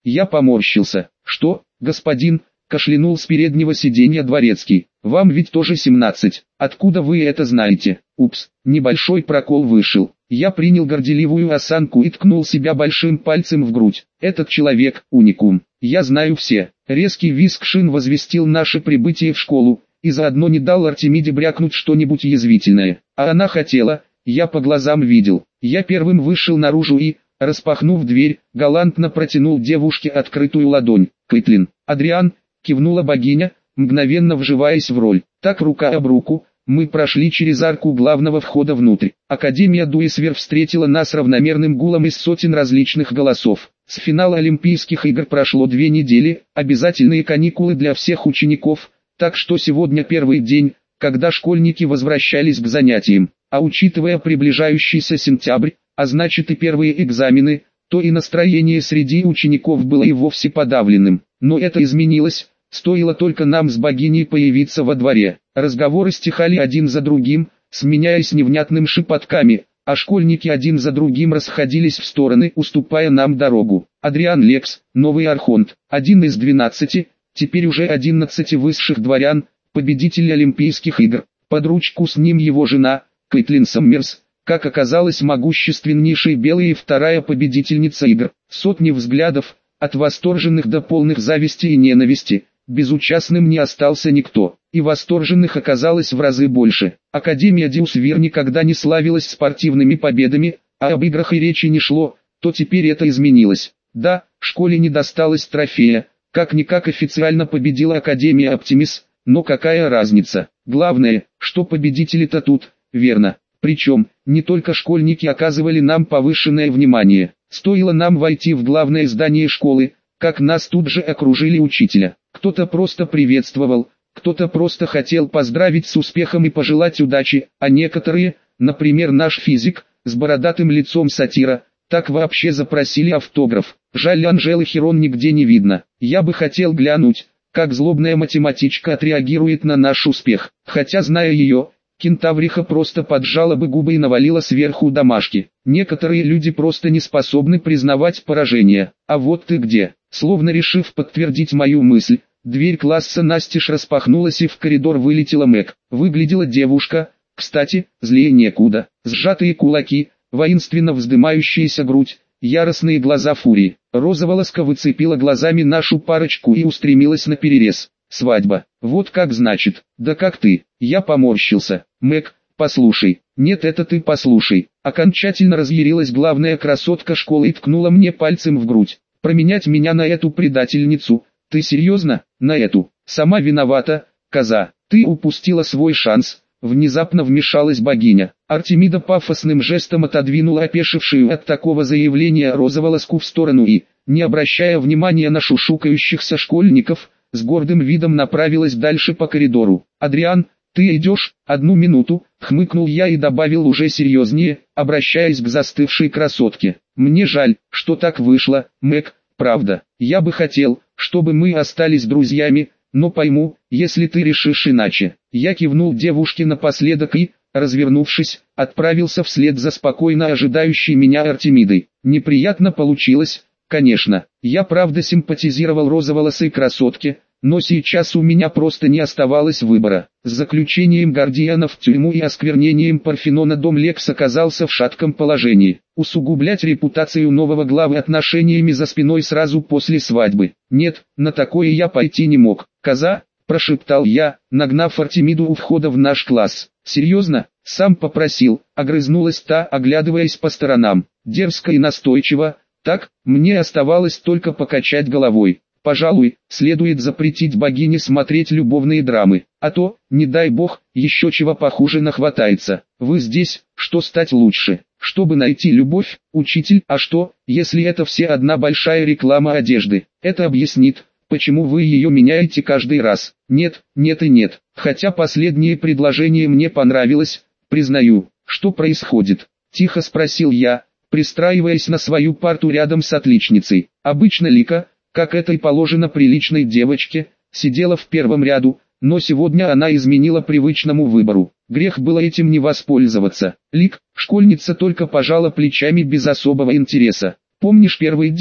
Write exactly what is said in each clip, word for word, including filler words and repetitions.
Я поморщился. Что, господин? Кашлянул с переднего сиденья дворецкий. Вам ведь тоже семнадцать. Откуда вы это знаете? Упс, небольшой прокол вышел. Я принял горделивую осанку и ткнул себя большим пальцем в грудь. Этот человек – уникум. Я знаю все. Резкий визг шин возвестил наше прибытие в школу, и заодно не дал Артемиде брякнуть что-нибудь язвительное. А она хотела, я по глазам видел. Я первым вышел наружу и, распахнув дверь, галантно протянул девушке открытую ладонь. «Кэтлин, Адриан», кивнула богиня, мгновенно вживаясь в роль. Так рука об руку, мы прошли через арку главного входа внутрь. Академия Дуэсвер встретила нас равномерным гулом из сотен различных голосов. С финала Олимпийских игр прошло две недели, обязательные каникулы для всех учеников, так что сегодня первый день, когда школьники возвращались к занятиям. А учитывая приближающийся сентябрь, а значит и первые экзамены, то и настроение среди учеников было и вовсе подавленным. Но это изменилось, стоило только нам с богиней появиться во дворе. Разговоры стихали один за другим, сменяясь невнятным шепотками, а школьники один за другим расходились в стороны, уступая нам дорогу. Адриан Лекс, новый архонт, один из двенадцати, теперь уже одиннадцати высших дворян, победитель Олимпийских игр. Под ручку с ним его жена, Кэтлин Саммерс, как оказалось могущественнейшей белой и вторая победительница игр. Сотни взглядов, от восторженных до полных зависти и ненависти, безучастным не остался никто, и восторженных оказалось в разы больше. Академия Дуэсвер никогда не славилась спортивными победами, а об играх и речи не шло, то теперь это изменилось. Да, школе не досталось трофея, как-никак официально победила Академия Оптимис, но какая разница? Главное, что победители-то тут, верно. Причем, не только школьники оказывали нам повышенное внимание. Стоило нам войти в главное здание школы, как нас тут же окружили учителя. Кто-то просто приветствовал, кто-то просто хотел поздравить с успехом и пожелать удачи, а некоторые, например наш физик, с бородатым лицом сатира, так вообще запросили автограф. Жаль, Анжелы Херон нигде не видно. Я бы хотел глянуть, как злобная математичка отреагирует на наш успех. Хотя, зная ее, кентавриха просто поджала бы губы и навалила сверху домашки. Некоторые люди просто не способны признавать поражение. А вот ты где? Словно решив подтвердить мою мысль, дверь класса настежь распахнулась и в коридор вылетела Мэг. Выглядела девушка, кстати, злее некуда. Сжатые кулаки, воинственно вздымающаяся грудь, яростные глаза фурии. Розоволоска выцепила глазами нашу парочку и устремилась на перерез. Свадьба. Вот как значит. Да как ты? Я поморщился. Мэг, послушай. Нет, это ты послушай. Окончательно разъярилась главная красотка школы и ткнула мне пальцем в грудь. Променять меня на эту предательницу? Ты серьезно? На эту? Сама виновата, коза. Ты упустила свой шанс. Внезапно вмешалась богиня. Артемида пафосным жестом отодвинула опешившую от такого заявления розоволоску в сторону и, не обращая внимания на шушукающихся школьников, с гордым видом направилась дальше по коридору. «Адриан, ты идешь? Одну минуту», — хмыкнул я и добавил уже серьезнее, обращаясь к застывшей красотке. «Мне жаль, что так вышло, Мэг, правда. Я бы хотел, чтобы мы остались друзьями, но пойму, если ты решишь иначе». Я кивнул девушке напоследок и, развернувшись, отправился вслед за спокойно ожидающей меня Артемидой. Неприятно получилось, конечно. Я правда симпатизировал розоволосой красотке, но сейчас у меня просто не оставалось выбора. С заключением Гордиана в тюрьму и осквернением Парфенона дом Лекс оказался в шатком положении. Усугублять репутацию нового главы отношениями за спиной сразу после свадьбы. Нет, на такое я пойти не мог. «Коза», — прошептал я, нагнав Артемиду у входа в наш класс. «Серьезно?» — сам попросил, огрызнулась та, оглядываясь по сторонам. Дерзко и настойчиво. Так, мне оставалось только покачать головой. Пожалуй, следует запретить богине смотреть любовные драмы, а то, не дай бог, еще чего похуже нахватается. Вы здесь, что стать лучше, чтобы найти любовь, учитель, а что, если это все одна большая реклама одежды? Это объяснит, почему вы ее меняете каждый раз. Нет, нет и нет, хотя последнее предложение мне понравилось, признаю. Что происходит? Тихо спросил я, пристраиваясь на свою парту рядом с отличницей. Обычно Лика, как это и положено приличной девочке, сидела в первом ряду, но сегодня она изменила привычному выбору. Грех было этим не воспользоваться. Лик, школьница, только пожала плечами без особого интереса. «Помнишь первый день,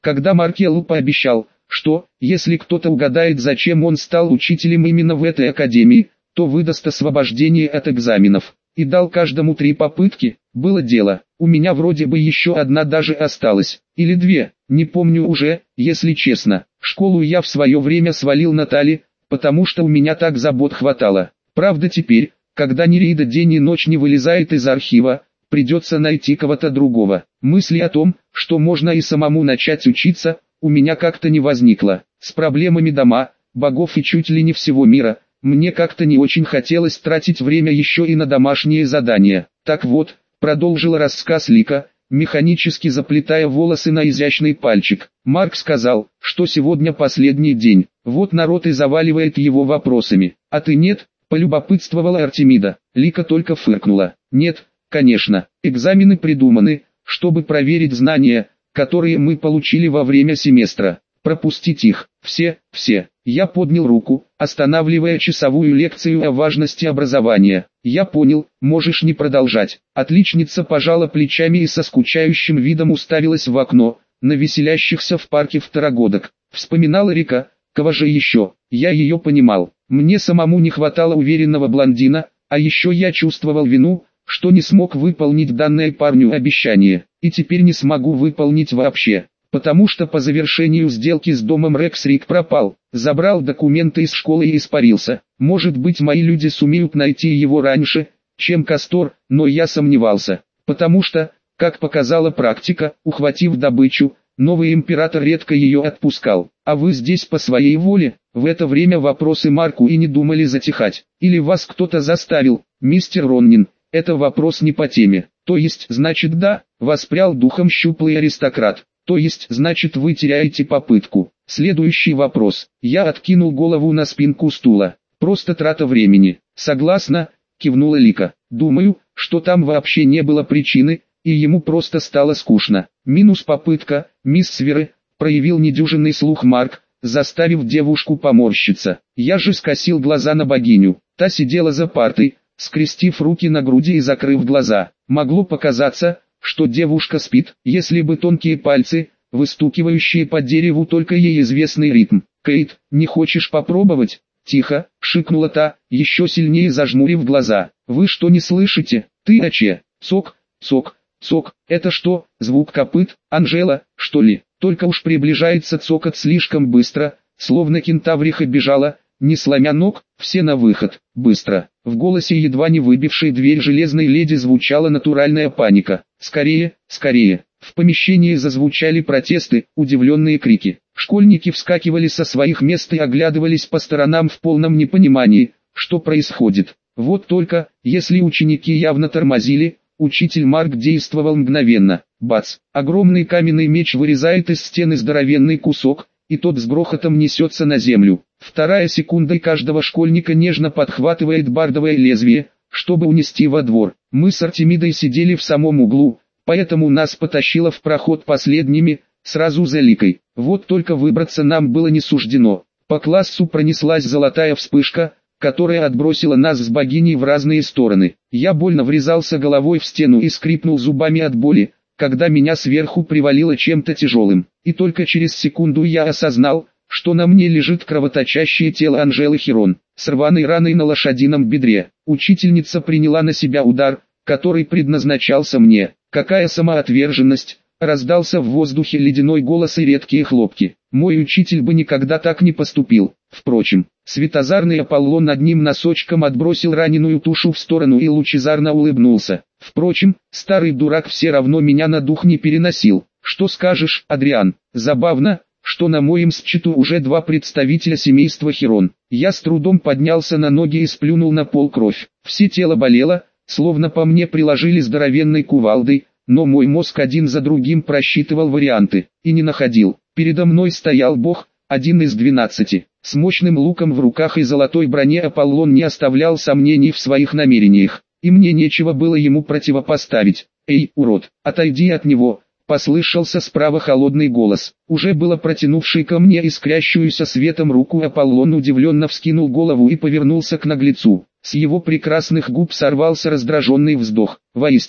Когда Маркеллу пообещал, что, если кто-то угадает, зачем он стал учителем именно в этой академии, то выдаст освобождение от экзаменов, и дал каждому три попытки, было дело. У меня вроде бы еще одна даже осталась, или две, не помню уже, если честно. Школу я в свое время свалил на Тали, потому что у меня так забот хватало. Правда теперь, когда Нереида день и ночь не вылезает из архива, придется найти кого-то другого. Мысли о том, что можно и самому начать учиться, у меня как-то не возникло. С проблемами дома, богов и чуть ли не всего мира, мне как-то не очень хотелось тратить время еще и на домашние задания. Так вот, продолжила рассказ Лика, механически заплетая волосы на изящный пальчик. Марк сказал, что сегодня последний день, вот народ и заваливает его вопросами. А ты нет? Полюбопытствовала Артемида. Лика только фыркнула. Нет, конечно, экзамены придуманы, чтобы проверить знания, которые мы получили во время семестра. Пропустить их, все, все. Я поднял руку, останавливая часовую лекцию о важности образования. Я понял, можешь не продолжать. Отличница пожала плечами и со скучающим видом уставилась в окно, на веселящихся в парке второгодок. Вспоминала Рика, кого же еще, я ее понимал. Мне самому не хватало уверенного блондина, а еще я чувствовал вину, что не смог выполнить данное парню обещание, и теперь не смогу выполнить вообще. Потому что по завершению сделки с домом Рекс Рик пропал, забрал документы из школы и испарился. Может быть, мои люди сумеют найти его раньше, чем Кастор, но я сомневался. Потому что, как показала практика, ухватив добычу, новый император редко ее отпускал. А вы здесь по своей воле? В это время вопросы Марку и не думали затихать. Или вас кто-то заставил, мистер Роннин? Это вопрос не по теме. То есть, значит да, воспрял духом щуплый аристократ. То есть, значит, вы теряете попытку. Следующий вопрос. Я откинул голову на спинку стула. Просто трата времени. Согласна, кивнула Лика. Думаю, что там вообще не было причины, и ему просто стало скучно. Минус попытка, мисс Сверы, проявил недюжинный слух Марк, заставив девушку поморщиться. Я же скосил глаза на богиню. Та сидела за партой, скрестив руки на груди и закрыв глаза. Могло показаться, что девушка спит, если бы тонкие пальцы, выстукивающие по дереву только ей известный ритм. «Кейт, не хочешь попробовать?» «Тихо», — шикнула та, еще сильнее зажмурив глаза. «Вы что, не слышите? Ты о че? Цок, цок, цок. Это что, звук копыт? Анжела, что ли? Только уж приближается цокот слишком быстро, словно кентавриха бежала, не сломя ног, все на выход, быстро». В голосе едва не выбившей дверь железной леди звучала натуральная паника. «Скорее, скорее!» В помещении зазвучали протесты, удивленные крики. Школьники вскакивали со своих мест и оглядывались по сторонам в полном непонимании, что происходит. Вот только, если ученики явно тормозили, учитель Марк действовал мгновенно. Бац! Огромный каменный меч вырезает из стены здоровенный кусок, и тот с грохотом несется на землю. Вторая секунда каждого школьника нежно подхватывает бардовое лезвие, чтобы унести во двор. Мы с Артемидой сидели в самом углу, поэтому нас потащило в проход последними, сразу за Ликой. Вот только выбраться нам было не суждено. По классу пронеслась золотая вспышка, которая отбросила нас с богиней в разные стороны. Я больно врезался головой в стену и скрипнул зубами от боли, когда меня сверху привалило чем-то тяжелым. И только через секунду я осознал, что на мне лежит кровоточащее тело Анжелы Хирон, с рваной раной на лошадином бедре. Учительница приняла на себя удар, который предназначался мне. Какая самоотверженность! Раздался в воздухе ледяной голос и редкие хлопки. Мой учитель бы никогда так не поступил. Впрочем, светозарный Аполлон одним носочком отбросил раненую тушу в сторону и лучезарно улыбнулся. Впрочем, старый дурак все равно меня на дух не переносил. Что скажешь, Адриан? Забавно, что на моем счету уже два представителя семейства Хирон. Я с трудом поднялся на ноги и сплюнул на пол кровь. Все тело болело, словно по мне приложили здоровенной кувалдой, но мой мозг один за другим просчитывал варианты, и не находил. Передо мной стоял бог, один из двенадцати. С мощным луком в руках и золотой броне Аполлон не оставлял сомнений в своих намерениях, и мне нечего было ему противопоставить. «Эй, урод, отойди от него!» Послышался справа холодный голос. Уже было протянувший ко мне искрящуюся светом руку Аполлон удивленно вскинул голову и повернулся к наглецу. С его прекрасных губ сорвался раздраженный вздох. Воистину,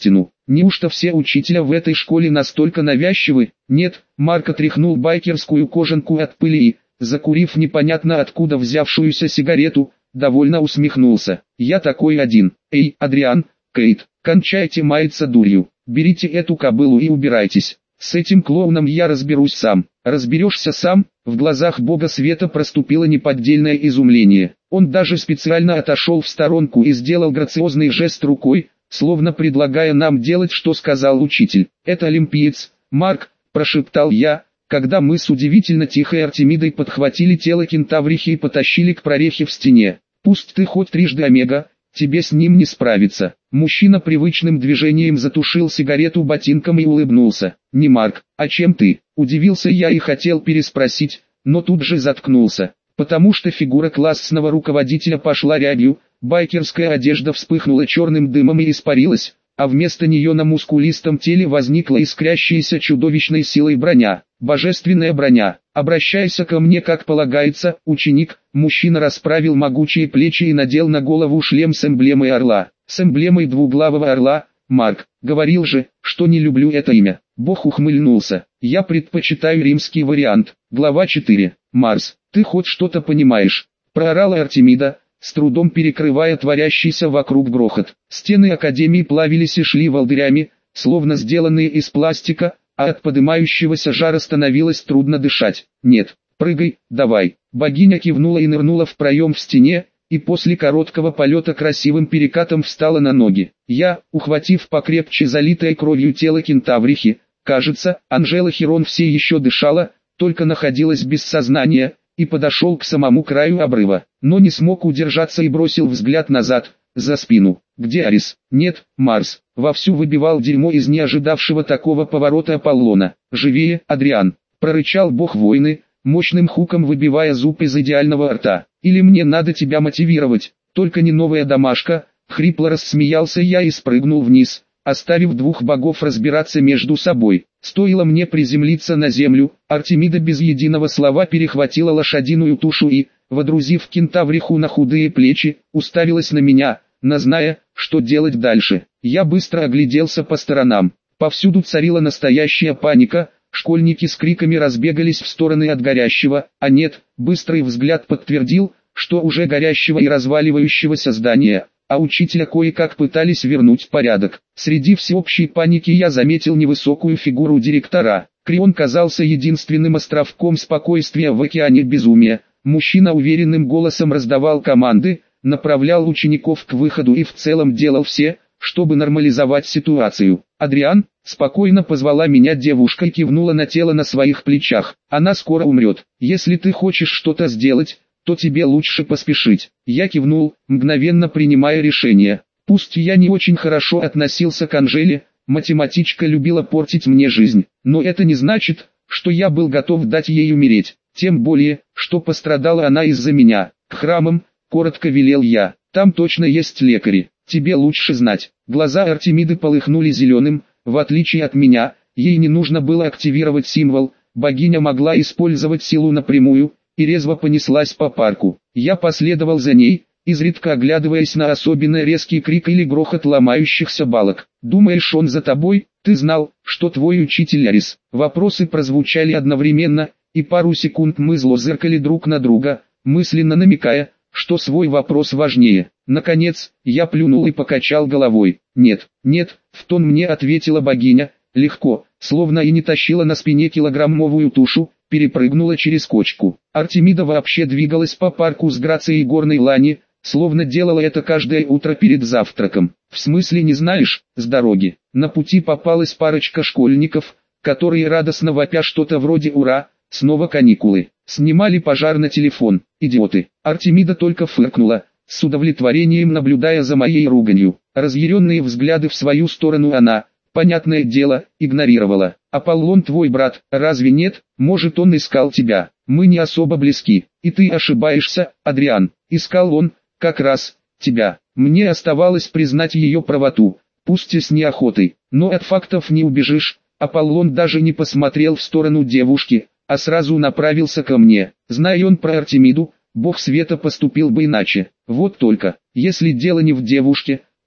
Неужто все учителя в этой школе настолько навязчивы? Нет, Марк отряхнул байкерскую кожанку от пыли и, закурив непонятно откуда взявшуюся сигарету, довольно усмехнулся. Я такой один. Эй, Адриан, Кейт, кончайте маяться дурью. Берите эту кобылу и убирайтесь. С этим клоуном я разберусь сам. Разберешься сам? В глазах бога света проступило неподдельное изумление. Он даже специально отошел в сторонку и сделал грациозный жест рукой, словно предлагая нам делать, что сказал учитель. «Это олимпиец, Марк», – прошептал я, когда мы с удивительно тихой Артемидой подхватили тело кентаврихи и потащили к прорехе в стене. «Пусть ты хоть трижды омега, тебе с ним не справиться». Мужчина привычным движением затушил сигарету ботинком и улыбнулся. «Не Марк, а чем ты?» – удивился я и хотел переспросить, но тут же заткнулся, потому что фигура классного руководителя пошла рябью, байкерская одежда вспыхнула черным дымом и испарилась, а вместо нее на мускулистом теле возникла искрящаяся чудовищной силой броня. Божественная броня. «Обращайся ко мне как полагается, ученик». Мужчина расправил могучие плечи и надел на голову шлем с эмблемой орла. С эмблемой двуглавого орла. Марк, говорил же, что не люблю это имя. Бог ухмыльнулся. Я предпочитаю римский вариант. Глава четыре. Марс, ты хоть что-то понимаешь? Проорала Артемида, с трудом перекрывая творящийся вокруг грохот. Стены академии плавились и шли волдырями, словно сделанные из пластика, а от подымающегося жара становилось трудно дышать. «Нет, прыгай, давай». Богиня кивнула и нырнула в проем в стене, и после короткого полета красивым перекатом встала на ноги. Я, ухватив покрепче залитое кровью тело кентаврихи, кажется, Анжела Херон все еще дышала, только находилась без сознания, и подошел к самому краю обрыва, но не смог удержаться и бросил взгляд назад, за спину. «Где Арис?» «Нет, Марс». Вовсю выбивал дерьмо из неожидавшего такого поворота Аполлона. «Живее, Адриан!» – прорычал бог войны, мощным хуком выбивая зуб из идеального рта. «Или мне надо тебя мотивировать, только не новая домашка!» Хрипло рассмеялся я и спрыгнул вниз, оставив двух богов разбираться между собой. Стоило мне приземлиться на землю, Артемида без единого слова перехватила лошадиную тушу и, водрузив кентавриху на худые плечи, уставилась на меня, но зная, что делать дальше. Я быстро огляделся по сторонам. Повсюду царила настоящая паника, школьники с криками разбегались в стороны от горящего, а нет, быстрый взгляд подтвердил, что уже горящего и разваливающегося здания, а учителя кое-как пытались вернуть порядок. Среди всеобщей паники я заметил невысокую фигуру директора. Крион казался единственным островком спокойствия в океане безумия. Мужчина уверенным голосом раздавал команды, направлял учеников к выходу и в целом делал все, чтобы нормализовать ситуацию. «Адриан», спокойно позвала меня девушка и кивнула на тело на своих плечах. «Она скоро умрет. Если ты хочешь что-то сделать, то тебе лучше поспешить». Я кивнул, мгновенно принимая решение. Пусть я не очень хорошо относился к Анжеле, математичка любила портить мне жизнь, но это не значит, что я был готов дать ей умереть. Тем более, что пострадала она из-за меня. «К храмам», коротко велел я, «там точно есть лекари, тебе лучше знать». Глаза Артемиды полыхнули зеленым, в отличие от меня, ей не нужно было активировать символ, богиня могла использовать силу напрямую, и резво понеслась по парку. Я последовал за ней, изредка оглядываясь на особенно резкий крик или грохот ломающихся балок. «Думаешь, он за тобой? Ты знал, что твой учитель Арис?» Вопросы прозвучали одновременно, и пару секунд мы зло зыркали друг на друга, мысленно намекая, что свой вопрос важнее. Наконец, я плюнул и покачал головой. «Нет, нет», — в тон мне ответила богиня, легко, словно и не тащила на спине килограммовую тушу, перепрыгнула через кочку. Артемида вообще двигалась по парку с грацией горной лани, словно делала это каждое утро перед завтраком. «В смысле не знаешь?» С дороги. На пути попалась парочка школьников, которые радостно вопя что-то вроде «Ура!» Снова каникулы. Снимали пожар на телефон. Идиоты. Артемида только фыркнула, с удовлетворением наблюдая за моей руганью. Разъяренные взгляды в свою сторону она, понятное дело, игнорировала. «Аполлон твой брат, разве нет? Может, он искал тебя? Мы не особо близки. И ты ошибаешься, Адриан. Искал он, как раз, тебя». Мне оставалось признать ее правоту, пусть и с неохотой. Но от фактов не убежишь. Аполлон даже не посмотрел в сторону девушки, а сразу направился ко мне. Зная он про Артемиду, бог света поступил бы иначе. Вот только, если дело не в девушке,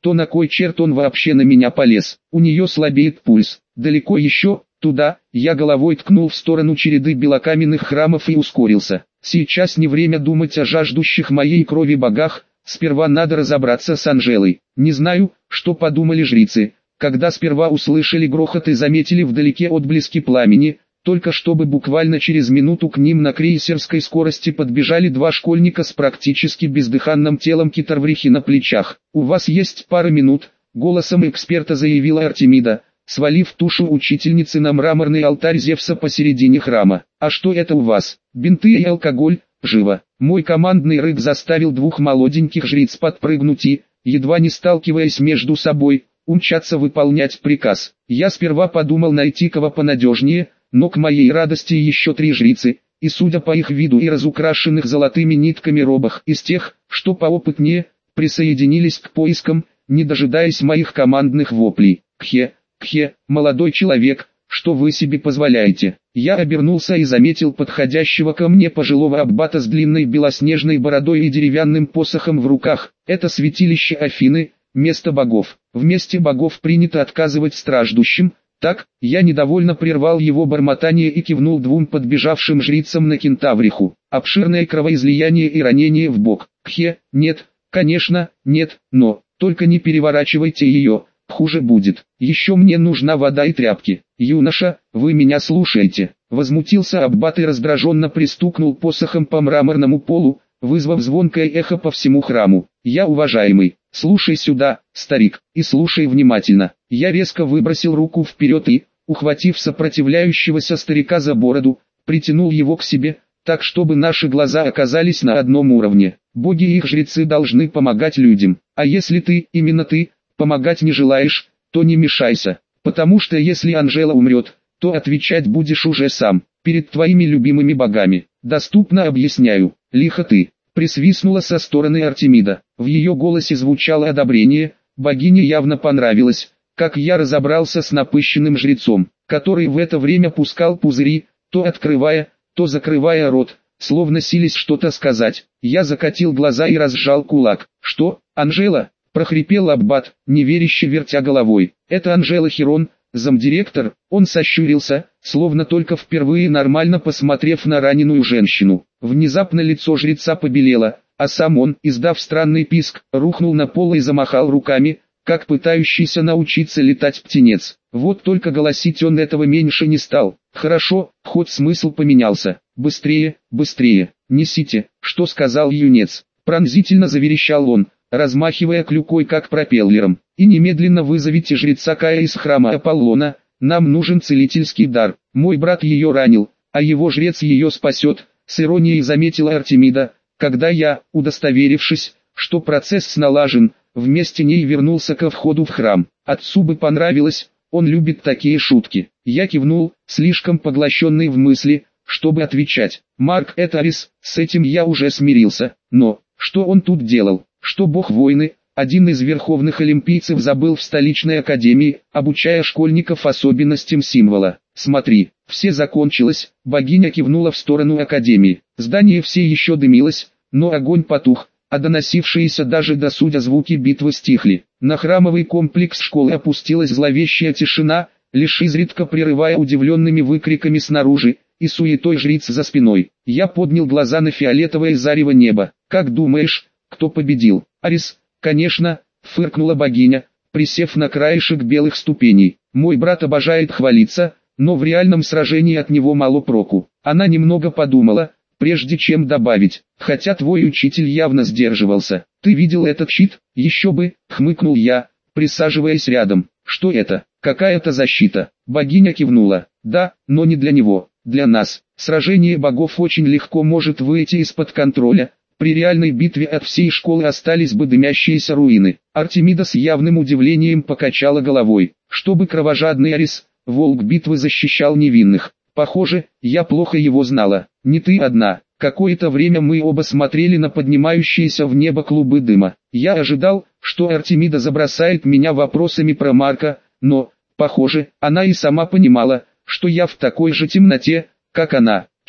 то на кой черт он вообще на меня полез? У нее слабеет пульс. Далеко еще? Туда. Я головой ткнул в сторону череды белокаменных храмов и ускорился. Сейчас не время думать о жаждущих моей крови богах, сперва надо разобраться с Анжелой. Не знаю, что подумали жрицы, когда сперва услышали грохот и заметили вдалеке отблески пламени, только чтобы буквально через минуту к ним на крейсерской скорости подбежали два школьника с практически бездыханным телом Китарврихи на плечах. «У вас есть пара минут», — голосом эксперта заявила Артемида, свалив тушу учительницы на мраморный алтарь Зевса посередине храма. «А что это у вас? Бинты и алкоголь? Живо!» Мой командный рык заставил двух молоденьких жриц подпрыгнуть и, едва не сталкиваясь между собой, умчаться выполнять приказ. Я сперва подумал найти кого понадежнее, но к моей радости еще три жрицы, и судя по их виду и разукрашенных золотыми нитками робах из тех, что поопытнее, присоединились к поискам, не дожидаясь моих командных воплей. «Кхе, кхе, молодой человек, что вы себе позволяете?» Я обернулся и заметил подходящего ко мне пожилого аббата с длинной белоснежной бородой и деревянным посохом в руках. Это святилище Афины, место богов. В месте богов принято отказывать страждущим. Так, я недовольно прервал его бормотание и кивнул двум подбежавшим жрицам на кентавриху. Обширное кровоизлияние и ранение в бок. Кхе, нет, конечно, нет, но, только не переворачивайте ее, хуже будет. Еще мне нужна вода и тряпки. Юноша, вы меня слушаете? Возмутился аббат и раздраженно пристукнул посохом по мраморному полу, вызвав звонкое эхо по всему храму. Я, уважаемый, слушай сюда, старик, и слушай внимательно. Я резко выбросил руку вперед и, ухватив сопротивляющегося старика за бороду, притянул его к себе, так чтобы наши глаза оказались на одном уровне. Боги и их жрецы должны помогать людям, а если ты, именно ты, помогать не желаешь, то не мешайся, потому что если Анжела умрет, то отвечать будешь уже сам, перед твоими любимыми богами. Доступно объясняю. Лихо ты, присвистнула со стороны Артемида. В ее голосе звучало одобрение, богине явно понравилось, как я разобрался с напыщенным жрецом, который в это время пускал пузыри, то открывая, то закрывая рот, словно сились что-то сказать. Я закатил глаза и разжал кулак. «Что, Анжела?» — прохрипел аббат, неверяще вертя головой. «Это Анжела Хирон, замдиректор». Он сощурился, словно только впервые нормально посмотрев на раненую женщину. Внезапно лицо жреца побелело, а сам он, издав странный писк, рухнул на пол и замахал руками, как пытающийся научиться летать птенец. Вот только голосить он этого меньше не стал. «Хорошо, хоть смысл поменялся. Быстрее, быстрее, несите», — что сказал юнец. Пронзительно заверещал он, размахивая клюкой как пропеллером. «И немедленно вызовите жреца Кая из храма Аполлона, нам нужен целительский дар. Мой брат ее ранил, а его жрец ее спасет», — с иронией заметила Артемида, когда я, удостоверившись, что процесс налажен, вместе ней вернулся ко входу в храм. Отцу бы понравилось, он любит такие шутки. Я кивнул, слишком поглощенный в мысли, чтобы отвечать. Марк это Арис, с этим я уже смирился, но, что он тут делал? Что бог войны, один из верховных олимпийцев, забыл в столичной академии, обучая школьников особенностям символа. «Смотри, все закончилось», — богиня кивнула в сторону академии. Здание все еще дымилось, но огонь потух, а доносившиеся даже до судя звуки битвы стихли. На храмовый комплекс школы опустилась зловещая тишина, лишь изредка прерывая удивленными выкриками снаружи и суетой жриц за спиной. Я поднял глаза на фиолетовое зарево неба. «Как думаешь, кто победил?» «Арис, конечно», — фыркнула богиня, присев на краешек белых ступеней. «Мой брат обожает хвалиться, но в реальном сражении от него мало проку». Она немного подумала, прежде чем добавить: «Хотя твой учитель явно сдерживался. Ты видел этот щит?» «Еще бы», — хмыкнул я, присаживаясь рядом. «Что это? Какая-то защита?» Богиня кивнула. «Да, но не для него, для нас. Сражение богов очень легко может выйти из-под контроля. При реальной битве от всей школы остались бы дымящиеся руины». Артемида с явным удивлением покачала головой. «Чтобы кровожадный Арис, волк битвы, защищал невинных. Похоже, я плохо его знала. Не ты одна». Какое-то время мы оба смотрели на поднимающиеся в небо клубы дыма. Я ожидал, что Артемида забросает меня вопросами про Марка, но, похоже, она и сама понимала, что я в такой же темноте, как она.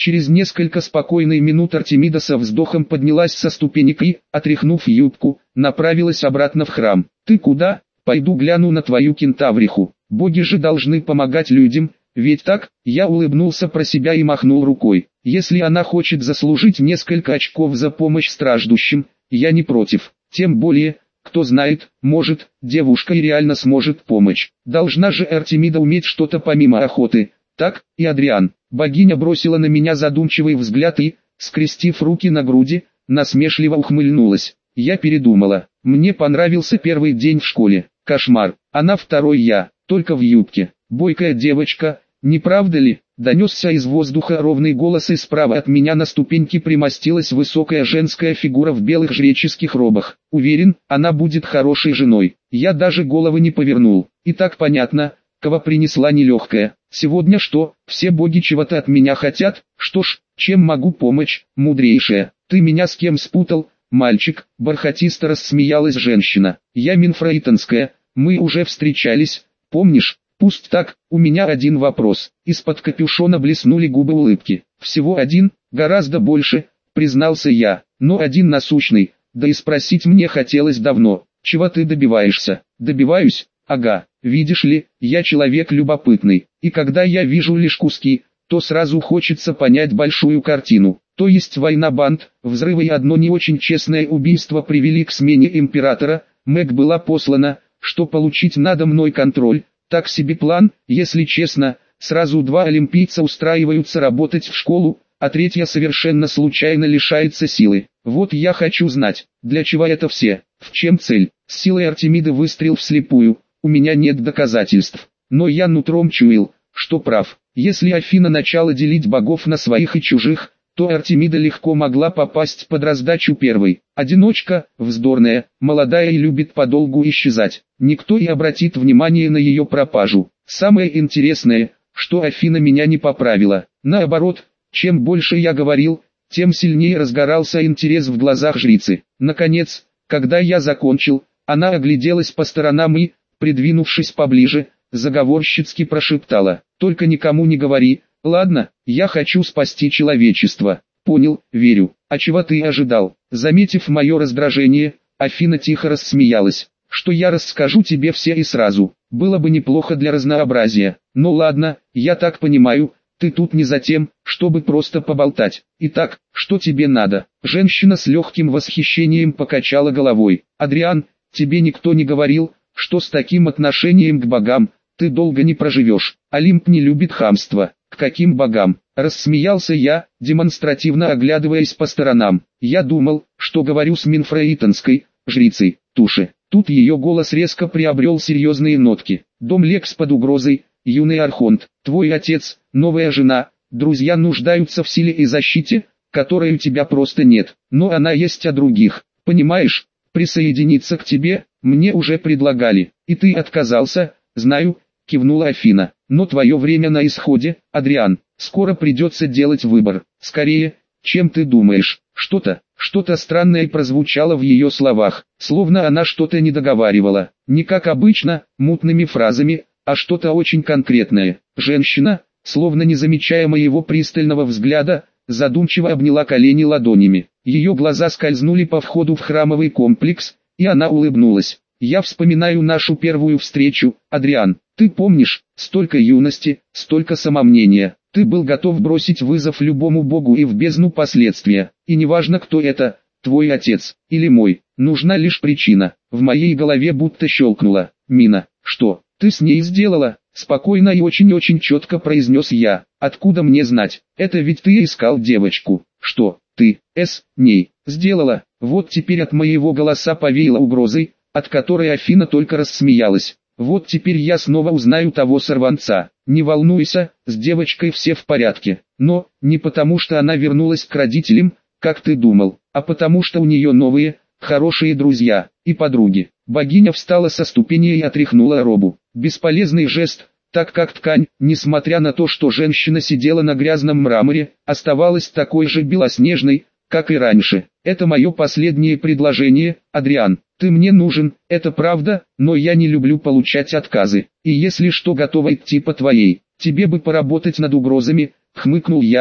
Через несколько спокойных минут Артемида со вздохом поднялась со ступенек и, отряхнув юбку, направилась обратно в храм. «Ты куда?» «Пойду гляну на твою кентавриху. Боги же должны помогать людям, ведь так?» Я улыбнулся про себя и махнул рукой. «Если она хочет заслужить несколько очков за помощь страждущим, я не против. Тем более, кто знает, может, девушка и реально сможет помочь. Должна же Артемида уметь что-то помимо охоты. Так, и Адриан». Богиня бросила на меня задумчивый взгляд и, скрестив руки на груди, насмешливо ухмыльнулась. Я передумала. Мне понравился первый день в школе. Кошмар. Она второй я, только в юбке. Бойкая девочка, не правда ли? Донесся из воздуха ровный голос, и справа от меня на ступеньке примостилась высокая женская фигура в белых жреческих робах. Уверен, она будет хорошей женой. Я даже головы не повернул. И так понятно, кого принесла нелегкая. Сегодня что, все боги чего-то от меня хотят? Что ж, чем могу помочь, мудрейшая? Ты меня с кем спутал, мальчик? Бархатисто рассмеялась женщина. Я Минфрейтонская, мы уже встречались, помнишь? Пусть так, у меня один вопрос. Из-под капюшона блеснули губы улыбки. Всего один, гораздо больше, признался я, но один насущный, да и спросить мне хотелось давно. Чего ты добиваешься? Добиваюсь? Ага, видишь ли, я человек любопытный, и когда я вижу лишь куски, то сразу хочется понять большую картину. То есть война банд, взрывы и одно не очень честное убийство привели к смене императора. Мэг была послана, что получить надо мной контроль. Так себе план, если честно. Сразу два олимпийца устраиваются работать в школу, а третья совершенно случайно лишается силы. Вот я хочу знать, для чего это все, в чем цель. С силой Артемиды выстрел вслепую, у меня нет доказательств. Но я нутром чуял, что прав. Если Афина начала делить богов на своих и чужих, то Артемида легко могла попасть под раздачу первой. Одиночка, вздорная, молодая и любит подолгу исчезать. Никто и обратит внимание на ее пропажу. Самое интересное, что Афина меня не поправила. Наоборот, чем больше я говорил, тем сильнее разгорался интерес в глазах жрицы. Наконец, когда я закончил, она огляделась по сторонам и, придвинувшись поближе, заговорщицки прошептала: «Только никому не говори, ладно, я хочу спасти человечество». «Понял, верю. А чего ты ожидал?» Заметив мое раздражение, Афина тихо рассмеялась. «Что я расскажу тебе все и сразу. Было бы неплохо для разнообразия. Но ладно, я так понимаю, ты тут не за тем, чтобы просто поболтать. Итак, что тебе надо?» Женщина с легким восхищением покачала головой. «Адриан, тебе никто не говорил, что с таким отношением к богам ты долго не проживешь. Олимп не любит хамство». «К каким богам?» — рассмеялся я, демонстративно оглядываясь по сторонам. «Я думал, что говорю с Минфрейтонской жрицей, Туши». Тут ее голос резко приобрел серьезные нотки. «Дом Лекс под угрозой, юный архонт, твой отец, новая жена, друзья нуждаются в силе и защите, которой у тебя просто нет, но она есть о других, понимаешь? Присоединиться к тебе, мне уже предлагали, и ты отказался, знаю», — кивнула Афина. «Но твое время на исходе, Адриан, скоро придется делать выбор, скорее, чем ты думаешь». Что-то, что-то странное прозвучало в ее словах, словно она что-то не договаривала, не как обычно, мутными фразами, а что-то очень конкретное. Женщина, словно не замечая моего пристального взгляда, задумчиво обняла колени ладонями. Ее глаза скользнули по входу в храмовый комплекс, и она улыбнулась. «Я вспоминаю нашу первую встречу, Адриан. Ты помнишь, столько юности, столько самомнения. Ты был готов бросить вызов любому богу и в бездну последствия. И неважно, кто это, твой отец или мой, нужна лишь причина». В моей голове будто щелкнуло. «Мина, что ты с ней сделала?» Спокойно и очень-очень четко произнес я. «Откуда мне знать? Это ведь ты искал девочку. Что ты с ней сделала?» Вот теперь от моего голоса повеяло угрозой, от которой Афина только рассмеялась. «Вот теперь я снова узнаю того сорванца. Не волнуйся, с девочкой все в порядке. Но, не потому что она вернулась к родителям, как ты думал, а потому что у нее новые, хорошие друзья и подруги». Богиня встала со ступени и отряхнула робу. Бесполезный жест, так как ткань, несмотря на то, что женщина сидела на грязном мраморе, оставалась такой же белоснежной, как и раньше. «Это мое последнее предложение, Адриан. Ты мне нужен, это правда, но я не люблю получать отказы. И если что, готова идти по твоей. Тебе бы поработать над угрозами», — хмыкнул я,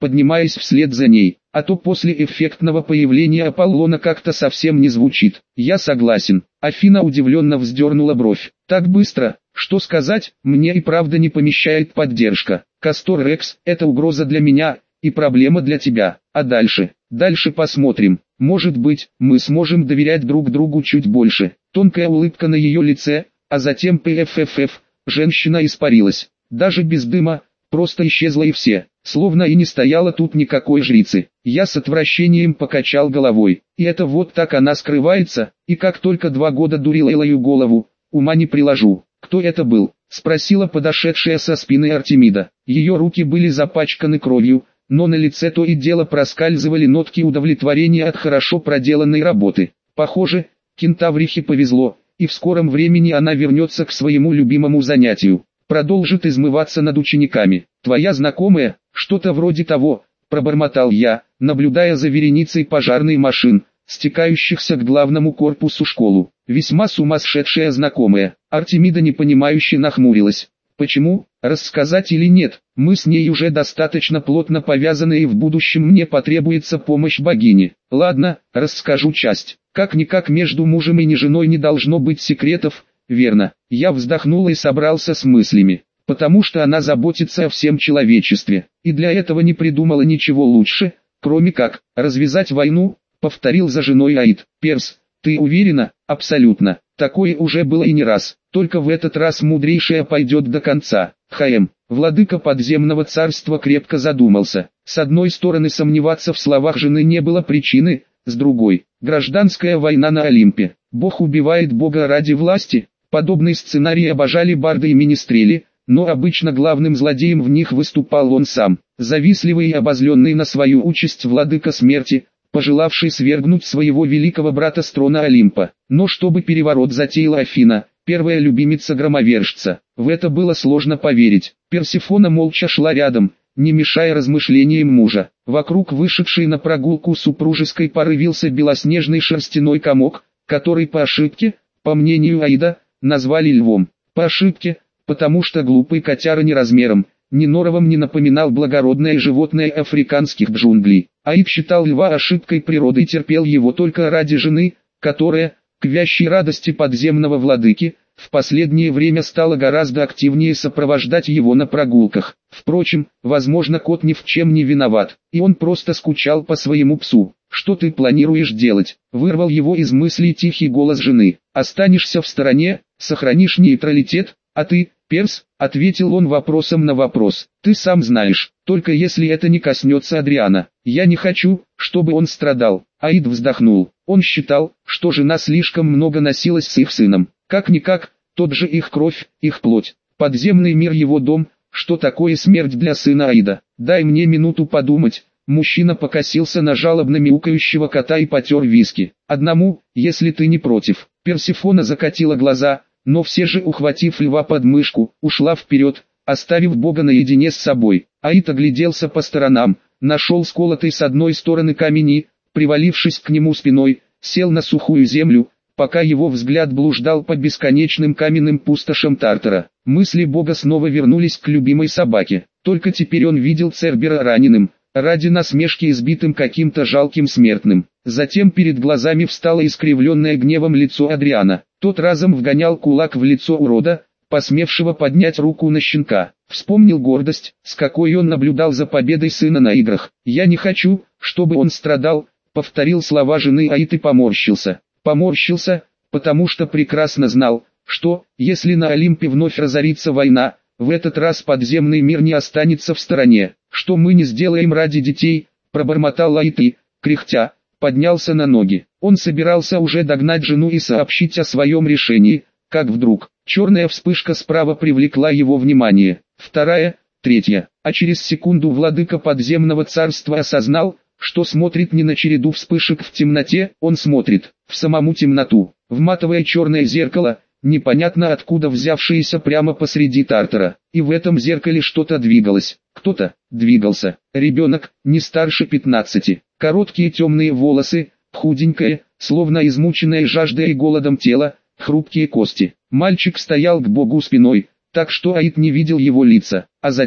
поднимаясь вслед за ней. А то после эффектного появления Аполлона как-то совсем не звучит. Я согласен. Афина удивленно вздернула бровь. Так быстро, что сказать, мне и правда не помещает поддержка. Кастор Рекс, это угроза для меня, и проблема для тебя. А дальше? Дальше посмотрим. Может быть, мы сможем доверять друг другу чуть больше. Тонкая улыбка на ее лице, а затем пффф, женщина испарилась. Даже без дыма, просто исчезла и все. Словно и не стояло тут никакой жрицы. Я с отвращением покачал головой. И это вот так она скрывается, и как только два года дурила Элою голову, ума не приложу. Кто это был? Спросила подошедшая со спины Артемида. Ее руки были запачканы кровью, но на лице то и дело проскальзывали нотки удовлетворения от хорошо проделанной работы. Похоже, кентаврихе повезло, и в скором времени она вернется к своему любимому занятию. Продолжит измываться над учениками. Твоя знакомая, что-то вроде того, пробормотал я, наблюдая за вереницей пожарных машин, стекающихся к главному корпусу школы. Весьма сумасшедшая знакомая. Артемида непонимающе нахмурилась. Почему, рассказать или нет, мы с ней уже достаточно плотно повязаны и в будущем мне потребуется помощь богини. Ладно, расскажу часть. Как-никак между мужем и женой не должно быть секретов, верно. Я вздохнул и собрался с мыслями. Потому что она заботится о всем человечестве, и для этого не придумала ничего лучше, кроме как развязать войну, повторил за женой Аид. Перс, ты уверена? Абсолютно. Такое уже было и не раз, только в этот раз мудрейшая пойдет до конца. Хаэм, владыка подземного царства крепко задумался. С одной стороны сомневаться в словах жены не было причины, с другой, гражданская война на Олимпе. Бог убивает Бога ради власти. Подобный сценарий обожали барды и министрели, но обычно главным злодеем в них выступал он сам. Завистливый и обозленный на свою участь владыка смерти, пожелавший свергнуть своего великого брата с трона Олимпа. Но чтобы переворот затеяла Афина, первая любимица громовержца, в это было сложно поверить. Персефона молча шла рядом, не мешая размышлениям мужа. Вокруг вышедшей на прогулку супружеской пары вился белоснежный шерстяной комок, который по ошибке, по мнению Аида, назвали львом. По ошибке, потому что глупый котяра ни размером, ни норовом не напоминал благородное животное африканских джунглей. Аид считал льва ошибкой природы и терпел его только ради жены, которая, к вящей радости подземного владыки, в последнее время стала гораздо активнее сопровождать его на прогулках. Впрочем, возможно, кот ни в чем не виноват, и он просто скучал по своему псу. «Что ты планируешь делать?» — вырвал его из мыслей тихий голос жены. «Останешься в стороне, сохранишь нейтралитет, а ты, Перс?» — ответил он вопросом на вопрос. «Ты сам знаешь, только если это не коснется Адриана. Я не хочу, чтобы он страдал». Аид вздохнул. Он считал, что жена слишком много носилась с их сыном. Как-никак, тот же их кровь, их плоть. Подземный мир его дом, что такое смерть для сына Аида? Дай мне минуту подумать. Мужчина покосился на жалобно мяукающего кота и потер виски. «Одному, если ты не против». Персефона закатила глаза, но все же, ухватив льва под мышку, ушла вперед, оставив Бога наедине с собой. Аид огляделся по сторонам, нашел сколотый с одной стороны камень и, привалившись к нему спиной, сел на сухую землю, пока его взгляд блуждал по бесконечным каменным пустошам Тартара. Мысли Бога снова вернулись к любимой собаке. Только теперь он видел Цербера раненым, ради насмешки избитым каким-то жалким смертным. Затем перед глазами встало искривленное гневом лицо Адриана. Тот разом вгонял кулак в лицо урода, посмевшего поднять руку на щенка. Вспомнил гордость, с какой он наблюдал за победой сына на играх. «Я не хочу, чтобы он страдал», — повторил слова жены Аид и поморщился. Поморщился, потому что прекрасно знал, что, если на Олимпе вновь разорится война, в этот раз подземный мир не останется в стороне. «Что мы не сделаем ради детей?» — пробормотал Аид и, кряхтя, поднялся на ноги. Он собирался уже догнать жену и сообщить о своем решении, как вдруг, черная вспышка справа привлекла его внимание. Вторая, третья, а через секунду владыка подземного царства осознал, что смотрит не на череду вспышек в темноте, он смотрит в самому темноту, в матовое черное зеркало, непонятно откуда взявшееся прямо посреди Тартара. И в этом зеркале что-то двигалось. Кто-то двигался. Ребенок, не старше пятнадцати. Короткие темные волосы, худенькое, словно измученное жаждой и голодом тело, хрупкие кости. Мальчик стоял к Богу спиной, так что Аид не видел его лица. А затем,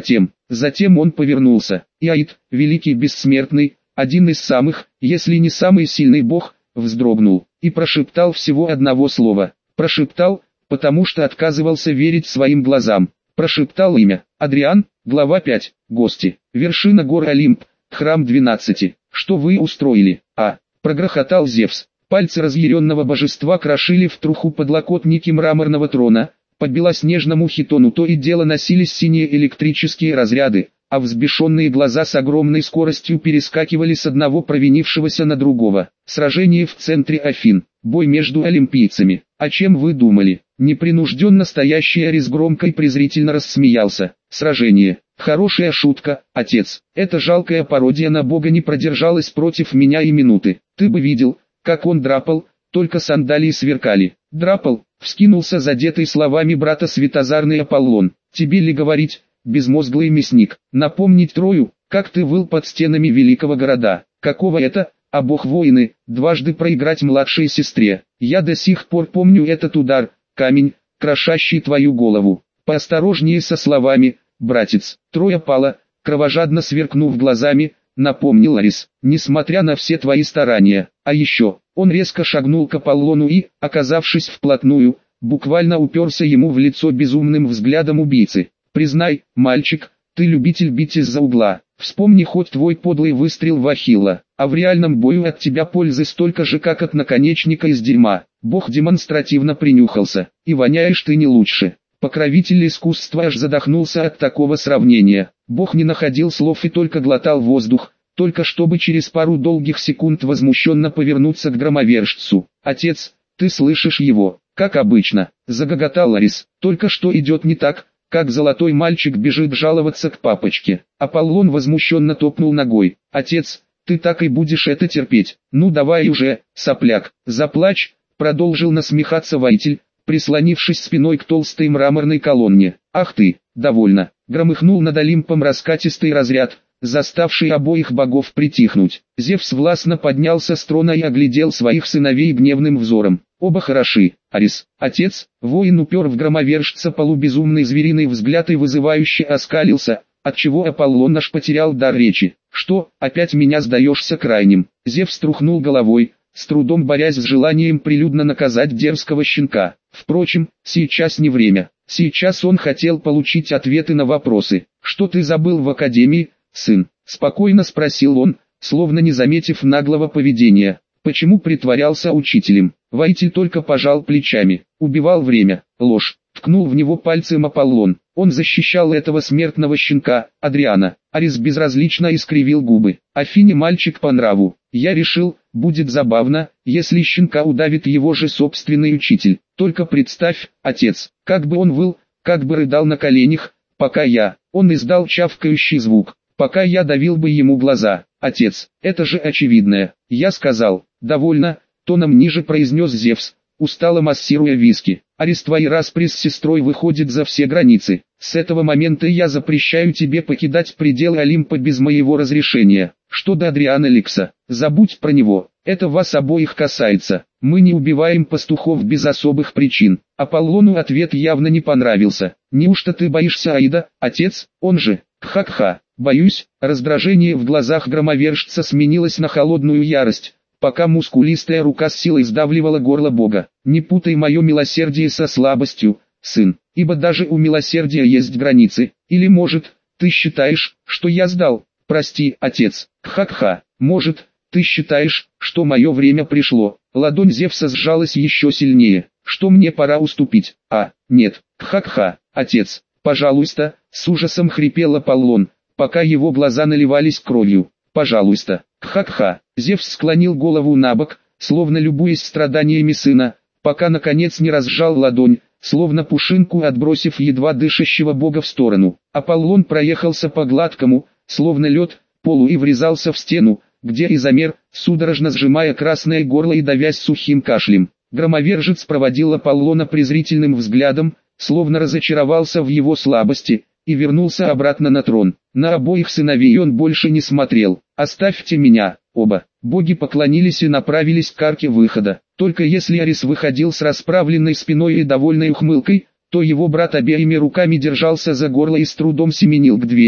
Затем он повернулся. И Аид, великий бессмертный, один из самых, если не самый сильный бог, вздрогнул и прошептал всего одного слова. Прошептал, потому что отказывался верить своим глазам. Прошептал имя. Адриан, глава пять. Гости. Вершина горы Олимп, храм двенадцати. Что вы устроили? А, прогрохотал Зевс. Пальцы разъяренного божества крошили в труху подлокотники мраморного трона. По белоснежному хитону то и дело носились синие электрические разряды, а взбешенные глаза с огромной скоростью перескакивали с одного провинившегося на другого. Сражение в центре Афин. Бой между олимпийцами. О чем вы думали? Непринужденно стоящий Арис громко и презрительно рассмеялся. Сражение. Хорошая шутка, отец. Эта жалкая пародия на бога не продержалась против меня и минуты. Ты бы видел, как он драпал, только сандалии сверкали. Драпал, вскинулся задетый словами брата светозарный Аполлон. Тебе ли говорить, безмозглый мясник, напомнить Трою, как ты выл под стенами великого города? Какого это, а бог воины, дважды проиграть младшей сестре? Я до сих пор помню этот удар, камень, крошащий твою голову. Поосторожнее со словами, братец. Троя пала, кровожадно сверкнув глазами, напомнил Арис, несмотря на все твои старания. А еще, он резко шагнул к Аполлону и, оказавшись вплотную, буквально уперся ему в лицо безумным взглядом убийцы. Признай, мальчик, ты любитель бить из-за угла. Вспомни хоть твой подлый выстрел в Ахилла, а в реальном бою от тебя пользы столько же, как от наконечника из дерьма. Бог демонстративно принюхался, и воняешь ты не лучше. Покровитель искусства аж задохнулся от такого сравнения. Бог не находил слов и только глотал воздух, только чтобы через пару долгих секунд возмущенно повернуться к громовержцу. «Отец, ты слышишь его?» «Как обычно», — загоготал Арис, — «только что идет не так, как золотой мальчик бежит жаловаться к папочке». Аполлон возмущенно топнул ногой. «Отец, ты так и будешь это терпеть? Ну давай уже, сопляк, заплачь», — продолжил насмехаться воитель, прислонившись спиной к толстой мраморной колонне. «Ах ты, довольно!» — громыхнул над Олимпом раскатистый разряд, заставший обоих богов притихнуть. Зевс властно поднялся с трона и оглядел своих сыновей гневным взором. Оба хороши. Арис, отец, воин упер в громовержца полубезумный звериный взгляд и вызывающе оскалился, отчего Аполлон аж потерял дар речи. «Что, опять меня сдаешься крайним?» Зевс тряхнул головой, с трудом борясь с желанием прилюдно наказать дерзкого щенка. Впрочем, сейчас не время. Сейчас он хотел получить ответы на вопросы. «Что ты забыл в академии, сын?» — спокойно спросил он, словно не заметив наглого поведения. «Почему притворялся учителем?» Воитель только пожал плечами. «Убивал время». «Ложь», — ткнул в него пальцем Аполлон. «Он защищал этого смертного щенка, Адриана». Арис безразлично искривил губы. «Афине мальчик по нраву. Я решил, будет забавно, если щенка удавит его же собственный учитель. Только представь, отец, как бы он выл, как бы рыдал на коленях, пока я...» Он издал чавкающий звук. «Пока я давил бы ему глаза. Отец, это же очевидное». «Я сказал, довольно», тоном ниже произнес Зевс, устало массируя виски. «Арис, твои распри с сестрой выходит за все границы. С этого момента я запрещаю тебе покидать пределы Олимпа без моего разрешения. Что до Адриана Ликса, забудь про него, это вас обоих касается. Мы не убиваем пастухов без особых причин». Аполлону ответ явно не понравился. «Неужто ты боишься Аида, отец? Он же, кха-кха, боюсь». Раздражение в глазах громовержца сменилось на холодную ярость, пока мускулистая рука с силой сдавливала горло бога. «Не путай мое милосердие со слабостью, сын, ибо даже у милосердия есть границы. Или может, ты считаешь, что я сдал? Прости, отец, кха-кха, может, ты считаешь, что мое время пришло?» Ладонь Зевса сжалась еще сильнее. «Что мне пора уступить? А, нет, кха-кха, отец, пожалуйста», с ужасом хрипел Аполлон, пока его глаза наливались кровью. «Пожалуйста, кха-кха». Зевс склонил голову набок, словно любуясь страданиями сына, пока наконец не разжал ладонь, словно пушинку отбросив едва дышащего бога в сторону. Аполлон проехался по гладкому, словно лед, полу и врезался в стену, где и замер, судорожно сжимая красное горло и давясь сухим кашлем. Громовержец проводил Аполлона презрительным взглядом, словно разочаровался в его слабости, и вернулся обратно на трон. На обоих сыновей он больше не смотрел. «Оставьте меня». Оба боги поклонились и направились к арке выхода. Только если Арис выходил с расправленной спиной и довольной ухмылкой, то его брат обеими руками держался за горло и с трудом семенил к двери,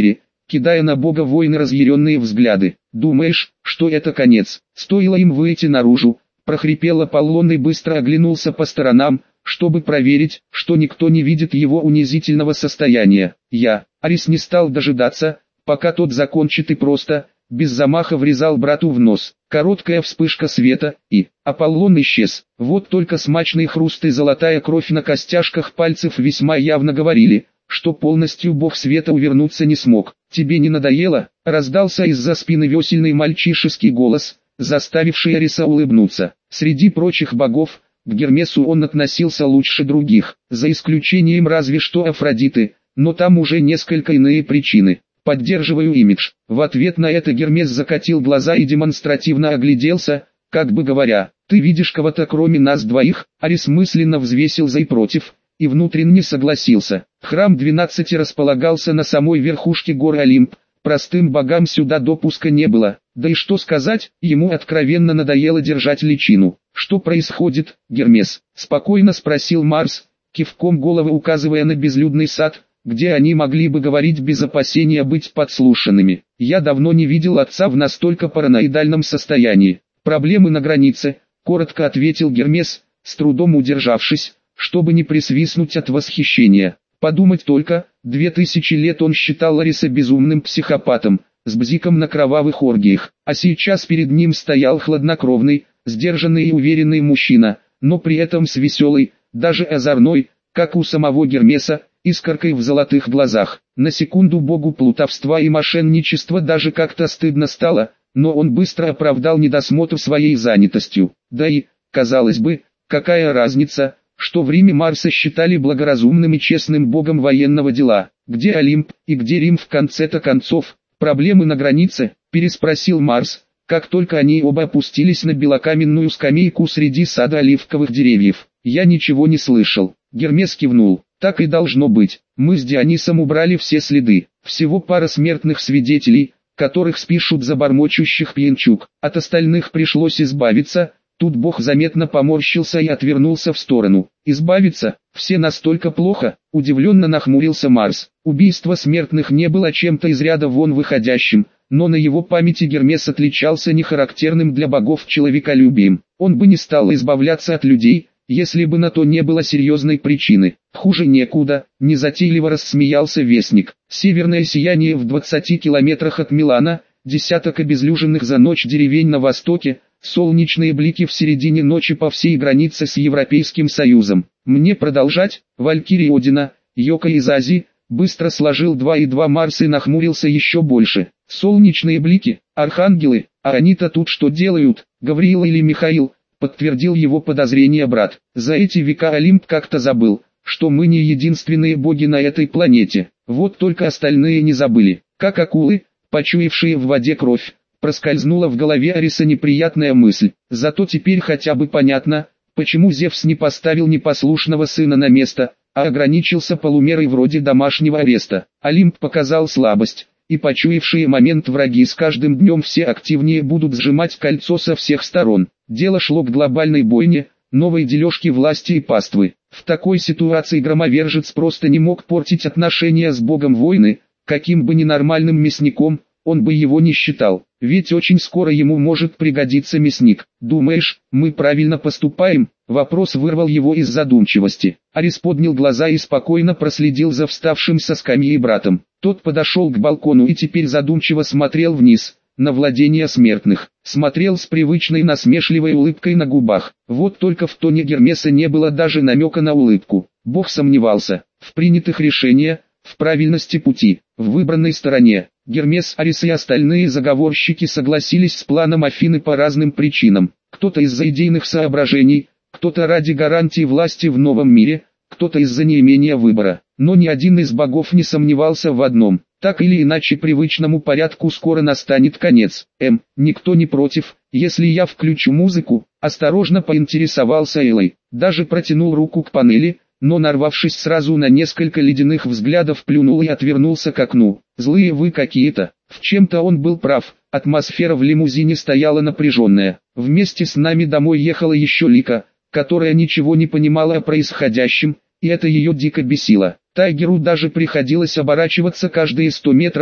кидая на бога воины разъяренные взгляды. «Думаешь, что это конец?» Стоило им выйти наружу, прохрипел Аполлон и быстро оглянулся по сторонам, чтобы проверить, что никто не видит его унизительного состояния. Я, Арис, не стал дожидаться, пока тот закончит, и просто, без замаха врезал брату в нос. Короткая вспышка света, и Аполлон исчез. Вот только смачный хруст и золотая кровь на костяшках пальцев весьма явно говорили, что полностью бог света увернуться не смог. «Тебе не надоело?» — раздался из-за спины весельный мальчишеский голос, заставивший Ариса улыбнуться. Среди прочих богов, к Гермесу он относился лучше других, за исключением разве что Афродиты, но там уже несколько иные причины. «Поддерживаю имидж». В ответ на это Гермес закатил глаза и демонстративно огляделся, как бы говоря: «Ты видишь кого-то кроме нас двоих?» Арис мысленно взвесил за и против, и внутренне согласился. Храм двенадцати располагался на самой верхушке горы Олимп, простым богам сюда допуска не было, да и что сказать, ему откровенно надоело держать личину. «Что происходит, Гермес?» — спокойно спросил Марс, кивком головы указывая на безлюдный сад, где они могли бы говорить без опасения быть подслушанными. «Я давно не видел отца в настолько параноидальном состоянии. Проблемы на границе», — коротко ответил Гермес, с трудом удержавшись, чтобы не присвистнуть от восхищения. Подумать только, две тысячи лет он считал Ариса безумным психопатом, с бзиком на кровавых оргиях, а сейчас перед ним стоял хладнокровный, сдержанный и уверенный мужчина, но при этом с веселой, даже озорной, как у самого Гермеса, искоркой в золотых глазах. На секунду богу плутовства и мошенничества даже как-то стыдно стало, но он быстро оправдал недосмотр своей занятостью. Да и, казалось бы, какая разница, что в Риме Марса считали благоразумным и честным богом военного дела. «Где Олимп и где Рим в конце-то концов? Проблемы на границе?» – переспросил Марс, как только они оба опустились на белокаменную скамейку среди сада оливковых деревьев. «Я ничего не слышал». Гермес кивнул. «Так и должно быть. Мы с Дионисом убрали все следы. Всего пара смертных свидетелей, которых спишут за бормочущих пьянчуг. От остальных пришлось избавиться». Тут бог заметно поморщился и отвернулся в сторону. «Избавиться? Все настолько плохо?» – удивленно нахмурился Марс. Убийство смертных не было чем-то из ряда вон выходящим, но на его памяти Гермес отличался нехарактерным для богов человеколюбием. Он бы не стал избавляться от людей, если бы на то не было серьезной причины. «Хуже некуда», – незатейливо рассмеялся Вестник. «Северное сияние в двадцати километрах от Милана, десяток обезлюженных за ночь деревень на востоке, солнечные блики в середине ночи по всей границе с Европейским Союзом. Мне продолжать?» Валькирия Одина, Йока из Азии, быстро сложил два и два Марс и нахмурился еще больше. «Солнечные блики, архангелы, а они-то тут что делают, Гавриил или Михаил?» Подтвердил его подозрение брат. «За эти века Олимп как-то забыл, что мы не единственные боги на этой планете. Вот только остальные не забыли. Как акулы, почуявшие в воде кровь». Проскользнула в голове Ариса неприятная мысль. Зато теперь хотя бы понятно, почему Зевс не поставил непослушного сына на место, а ограничился полумерой вроде домашнего ареста. Олимп показал слабость, и почуявшие момент враги с каждым днем все активнее будут сжимать кольцо со всех сторон. Дело шло к глобальной бойне, новой дележке власти и паствы. В такой ситуации громовержец просто не мог портить отношения с богом войны, каким бы ненормальным мясником он бы его не считал. Ведь очень скоро ему может пригодиться мясник. «Думаешь, мы правильно поступаем?» Вопрос вырвал его из задумчивости. Арис поднял глаза и спокойно проследил за вставшим со скамьи братом. Тот подошел к балкону и теперь задумчиво смотрел вниз, на владения смертных. Смотрел с привычной насмешливой улыбкой на губах. Вот только в тоне Гермеса не было даже намека на улыбку. Бог сомневался в принятых решениях, в правильности пути, в выбранной стороне. Гермес, Арис и остальные заговорщики согласились с планом Афины по разным причинам. Кто-то из-за идейных соображений, кто-то ради гарантии власти в новом мире, кто-то из-за неимения выбора. Но ни один из богов не сомневался в одном: так или иначе привычному порядку скоро настанет конец. Эм, никто не против, если я включу музыку? Осторожно поинтересовался Элой. Даже протянул руку к панели, но, нарвавшись сразу на несколько ледяных взглядов, плюнул и отвернулся к окну. «Злые вы какие-то». В чем-то он был прав, атмосфера в лимузине стояла напряженная. Вместе с нами домой ехала еще Лика, которая ничего не понимала о происходящем, и это ее дико бесило. Тайгеру даже приходилось оборачиваться каждые сто метров,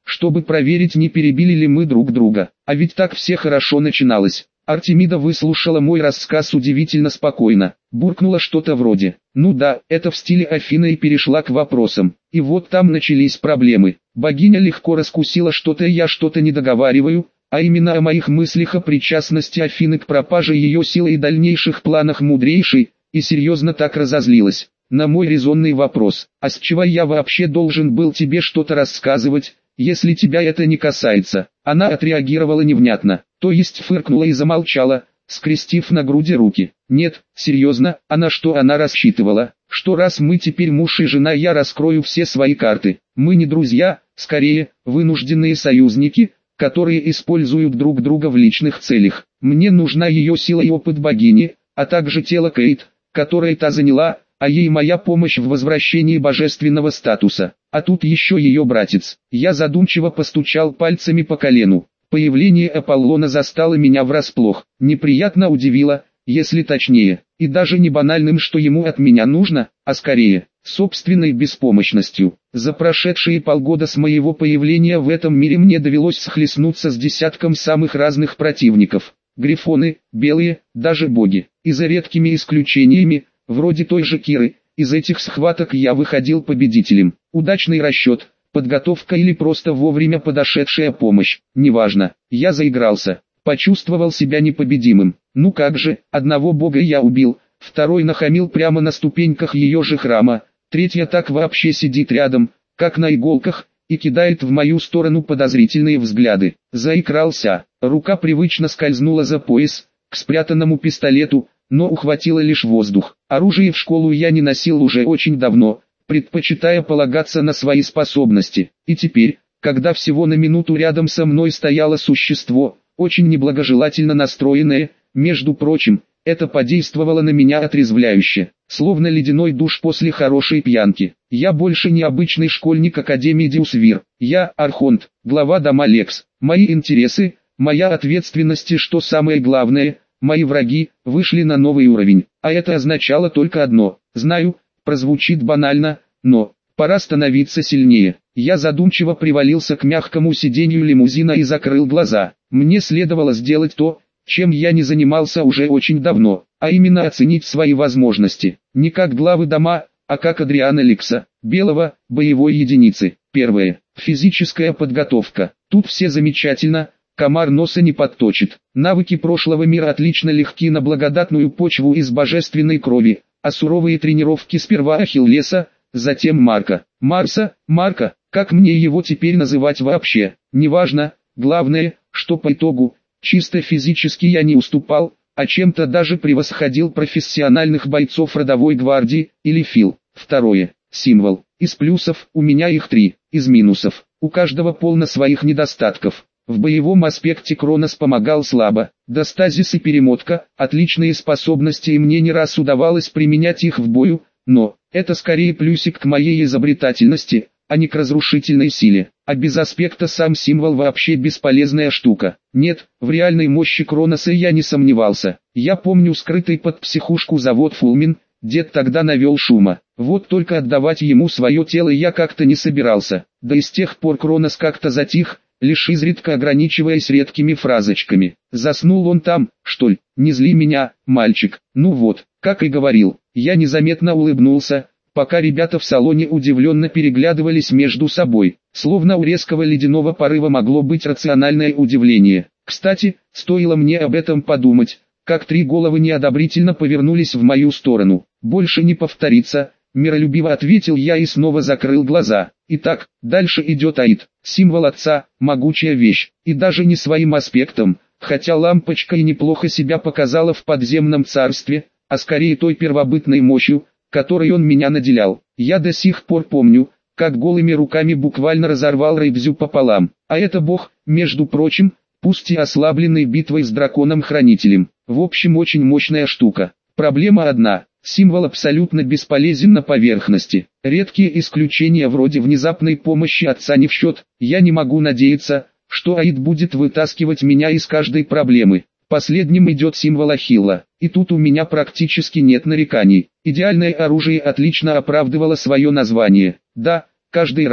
чтобы проверить, не перебили ли мы друг друга. А ведь так все хорошо начиналось. Артемида выслушала мой рассказ удивительно спокойно, буркнула что-то вроде «ну да, это в стиле Афины» и перешла к вопросам. И вот там начались проблемы. Богиня легко раскусила что-то, и я что-то не договариваю, а именно о моих мыслях о причастности Афины к пропаже ее силы и дальнейших планах мудрейшей, и серьезно так разозлилась. На мой резонный вопрос, а с чего я вообще должен был тебе что-то рассказывать, если тебя это не касается, она отреагировала невнятно, то есть фыркнула и замолчала, скрестив на груди руки. Нет, серьезно, а на что она рассчитывала? Что раз мы теперь муж и жена, я раскрою все свои карты. Мы не друзья, скорее, вынужденные союзники, которые используют друг друга в личных целях. Мне нужна ее сила и опыт богини, а также тело Кейт, которое та заняла, а ей моя помощь в возвращении божественного статуса. А тут еще ее братец. Я задумчиво постучал пальцами по колену. Появление Аполлона застало меня врасплох. Неприятно удивило, если точнее, и даже не банальным, что ему от меня нужно, а скорее, собственной беспомощностью. За прошедшие полгода с моего появления в этом мире мне довелось схлестнуться с десятком самых разных противников. Грифоны, белые, даже боги. И за редкими исключениями, вроде той же Киры, из этих схваток я выходил победителем. Удачный расчет, подготовка или просто вовремя подошедшая помощь, неважно. Я заигрался, почувствовал себя непобедимым. Ну как же, одного бога я убил, второй нахамил прямо на ступеньках ее же храма, третья так вообще сидит рядом, как на иголках, и кидает в мою сторону подозрительные взгляды. Заигрался, рука привычно скользнула за пояс, к спрятанному пистолету, но ухватила лишь воздух. Оружие в школу я не носил уже очень давно, предпочитая полагаться на свои способности. И теперь, когда всего на минуту рядом со мной стояло существо, очень неблагожелательно настроенное, между прочим, это подействовало на меня отрезвляюще, словно ледяной душ после хорошей пьянки. Я больше не обычный школьник Академии Дюсвир, я Архонт, глава дома Лекс. Мои интересы, моя ответственность и, что самое главное, мои враги, вышли на новый уровень. А это означало только одно. Знаю, прозвучит банально, но пора становиться сильнее. Я задумчиво привалился к мягкому сиденью лимузина и закрыл глаза. Мне следовало сделать то, чем я не занимался уже очень давно, а именно оценить свои возможности. Не как главы дома, а как Адриана Лекса, белого, боевой единицы. Первое. Физическая подготовка. Тут все замечательно. Комар носа не подточит. Навыки прошлого мира отлично легки на благодатную почву из божественной крови, а суровые тренировки сперва Ахиллеса, затем Марка. Марса, Марка, как мне его теперь называть вообще, неважно, главное, что по итогу, чисто физически я не уступал, а чем-то даже превосходил профессиональных бойцов родовой гвардии, или ФИЛ. Второе. Символ. Из плюсов, у меня их три, из минусов, у каждого полно своих недостатков. В боевом аспекте Кронос помогал слабо, да стазис и перемотка, отличные способности, и мне не раз удавалось применять их в бою, но, это скорее плюсик к моей изобретательности, а не к разрушительной силе. А без аспекта сам символ вообще бесполезная штука. Нет, в реальной мощи Кроноса я не сомневался. Я помню скрытый под психушку завод Фулмин, дед тогда навел шума. Вот только отдавать ему свое тело я как-то не собирался. Да и с тех пор Кронос как-то затих, лишь изредка ограничиваясь редкими фразочками. Заснул он там, что ли? Не зли меня, мальчик. Ну вот, как и говорил, я незаметно улыбнулся, пока ребята в салоне удивленно переглядывались между собой. Словно у резкого ледяного порыва могло быть рациональное удивление. Кстати, стоило мне об этом подумать, как три головы неодобрительно повернулись в мою сторону. «Больше не повторится», — миролюбиво ответил я и снова закрыл глаза. Итак, дальше идет Аид, символ отца, могучая вещь, и даже не своим аспектом, хотя лампочка и неплохо себя показала в подземном царстве, а скорее той первобытной мощью, которой он меня наделял. Я до сих пор помню, как голыми руками буквально разорвал Рейбзю пополам, а это бог, между прочим, пусть и ослабленный битвой с драконом-хранителем. В общем, очень мощная штука. Проблема одна. Символ абсолютно бесполезен на поверхности. Редкие исключения вроде внезапной помощи отца не в счет. Я не могу надеяться, что Аид будет вытаскивать меня из каждой проблемы. Последним идет символ Ахилла. И тут у меня практически нет нареканий. Идеальное оружие отлично оправдывало свое название. Да, каждый раз,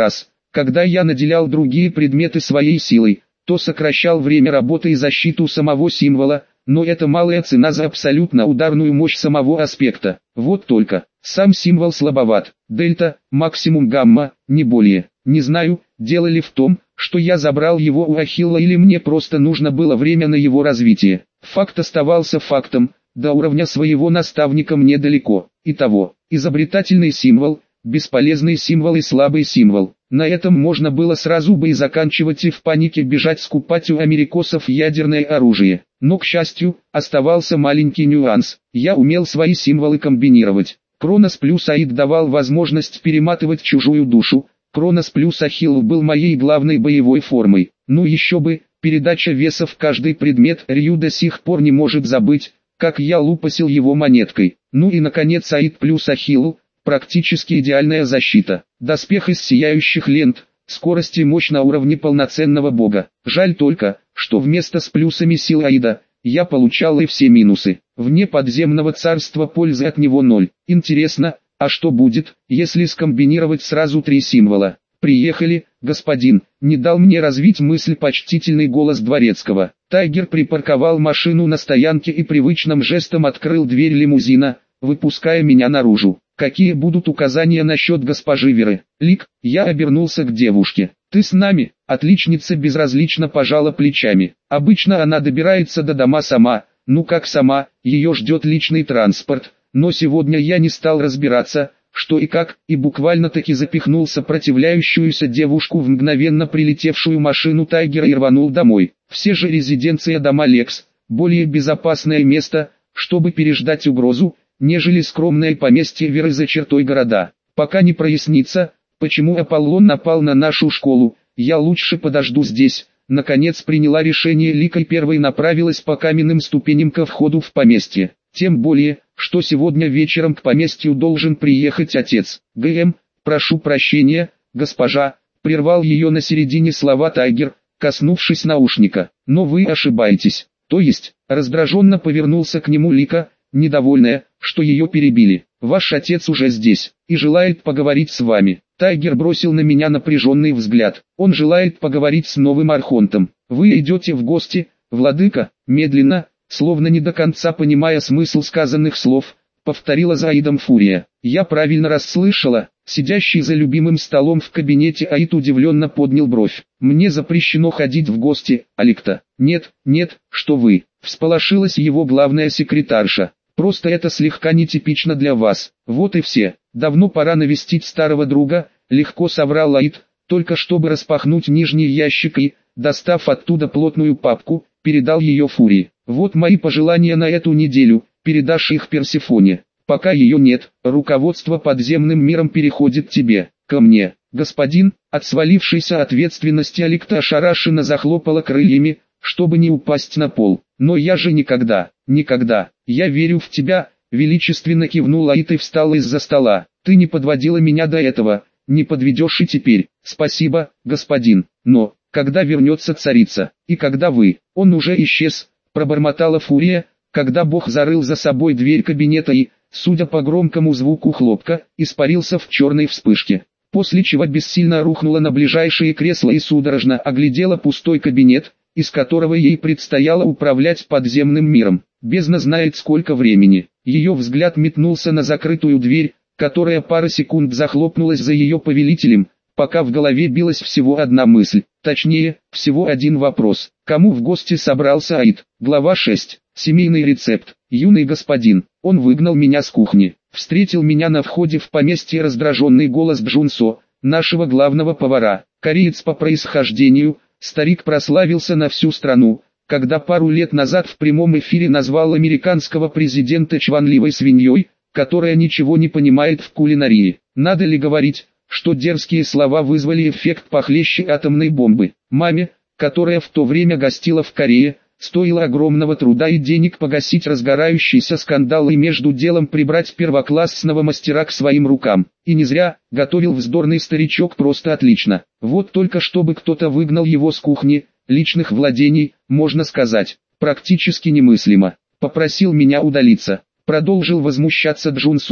когда я наделял другие предметы своей силой, то сокращал время работы и защиту самого символа, но это малая цена за абсолютно ударную мощь самого аспекта. Вот только, сам символ слабоват, дельта, максимум гамма, не более. Не знаю, дело ли в том, что я забрал его у Ахилла или мне просто нужно было время на его развитие. Факт оставался фактом, до уровня своего наставника мне далеко. Итого, изобретательный символ, бесполезный символ и слабый символ. На этом можно было сразу бы и заканчивать и в панике бежать скупать у америкосов ядерное оружие. Но, к счастью, оставался маленький нюанс. Я умел свои символы комбинировать. Кронос плюс Аид давал возможность перематывать чужую душу. Кронос плюс Ахилл был моей главной боевой формой. Ну еще бы, передача веса в каждый предмет. Рью до сих пор не может забыть, как я лупасил его монеткой. Ну и наконец Аид плюс Ахилл. Практически идеальная защита. Доспех из сияющих лент, скорость и мощь на уровне полноценного бога. Жаль только, что вместо с плюсами сил Аида, я получал и все минусы. Вне подземного царства пользы от него ноль. Интересно, а что будет, если скомбинировать сразу три символа? «Приехали, господин», не дал мне развить мысль почтительный голос дворецкого. Тайгер припарковал машину на стоянке и привычным жестом открыл дверь лимузина, выпуская меня наружу. «Какие будут указания насчет госпожи Веры?» «Лик», я обернулся к девушке. «Ты с нами?» Отличница безразлично пожала плечами. Обычно она добирается до дома сама, ну как сама, ее ждет личный транспорт, но сегодня я не стал разбираться, что и как, и буквально-таки запихнул сопротивляющуюся девушку в мгновенно прилетевшую машину Тайгера и рванул домой. Все же резиденция дома Лекс, более безопасное место, чтобы переждать угрозу, нежели скромное поместье Веры за чертой города. Пока не прояснится, почему Аполлон напал на нашу школу, я лучше подожду здесь. Наконец приняла решение Лика и первой направилась по каменным ступеням ко входу в поместье. Тем более, что сегодня вечером к поместью должен приехать отец. ГМ, прошу прощения, госпожа, прервал ее на середине слова Тайгер, коснувшись наушника. Но вы ошибаетесь. То есть, раздраженно повернулся к нему Лика, недовольная, что ее перебили. Ваш отец уже здесь, и желает поговорить с вами. Тайгер бросил на меня напряженный взгляд. Он желает поговорить с новым архонтом. Вы идете в гости, владыка? Медленно, словно не до конца понимая смысл сказанных слов, повторила за Аидом Фурия. Я правильно расслышала. Сидящий за любимым столом в кабинете Аид удивленно поднял бровь. Мне запрещено ходить в гости, Аликта. Нет, нет, что вы. Всполошилась его главная секретарша. Просто это слегка нетипично для вас. Вот и все. Давно пора навестить старого друга, легко соврал Аид, только чтобы распахнуть нижний ящик и, достав оттуда плотную папку, передал ее Фурии. Вот мои пожелания на эту неделю, передашь их Персефоне. Пока ее нет, руководство подземным миром переходит тебе, ко мне. Господин, от свалившейся ответственности Аликта ошарашенно захлопала крыльями, чтобы не упасть на пол. Но я же никогда, никогда, я верю в тебя, величественно кивнул Аид и встал из-за стола. Ты не подводила меня до этого, не подведешь и теперь. Спасибо, господин, но, когда вернется царица, и когда вы, он уже исчез, пробормотала Фурия, когда бог зарыл за собой дверь кабинета и, судя по громкому звуку хлопка, испарился в черной вспышке. После чего бессильно рухнула на ближайшее кресло и судорожно оглядела пустой кабинет, из которого ей предстояло управлять подземным миром. Бездна знает сколько времени. Ее взгляд метнулся на закрытую дверь, которая пара секунд захлопнулась за ее повелителем, пока в голове билась всего одна мысль, точнее, всего один вопрос. Кому в гости собрался Аид? Глава шесть. Семейный рецепт. Юный господин, он выгнал меня с кухни. Встретил меня на входе в поместье раздраженный голос Джунсо, нашего главного повара, кореец по происхождению. Старик прославился на всю страну, когда пару лет назад в прямом эфире назвал американского президента чванливой свиньей, которая ничего не понимает в кулинарии. Надо ли говорить, что дерзкие слова вызвали эффект похлеще атомной бомбы. Маме, которая в то время гостила в Корее, стоило огромного труда и денег погасить разгорающийся скандал и между делом прибрать первоклассного мастера к своим рукам. И не зря, готовил вздорный старичок просто отлично. Вот только чтобы кто-то выгнал его с кухни, личных владений, можно сказать, практически немыслимо. Попросил меня удалиться. Продолжил возмущаться Джунсо,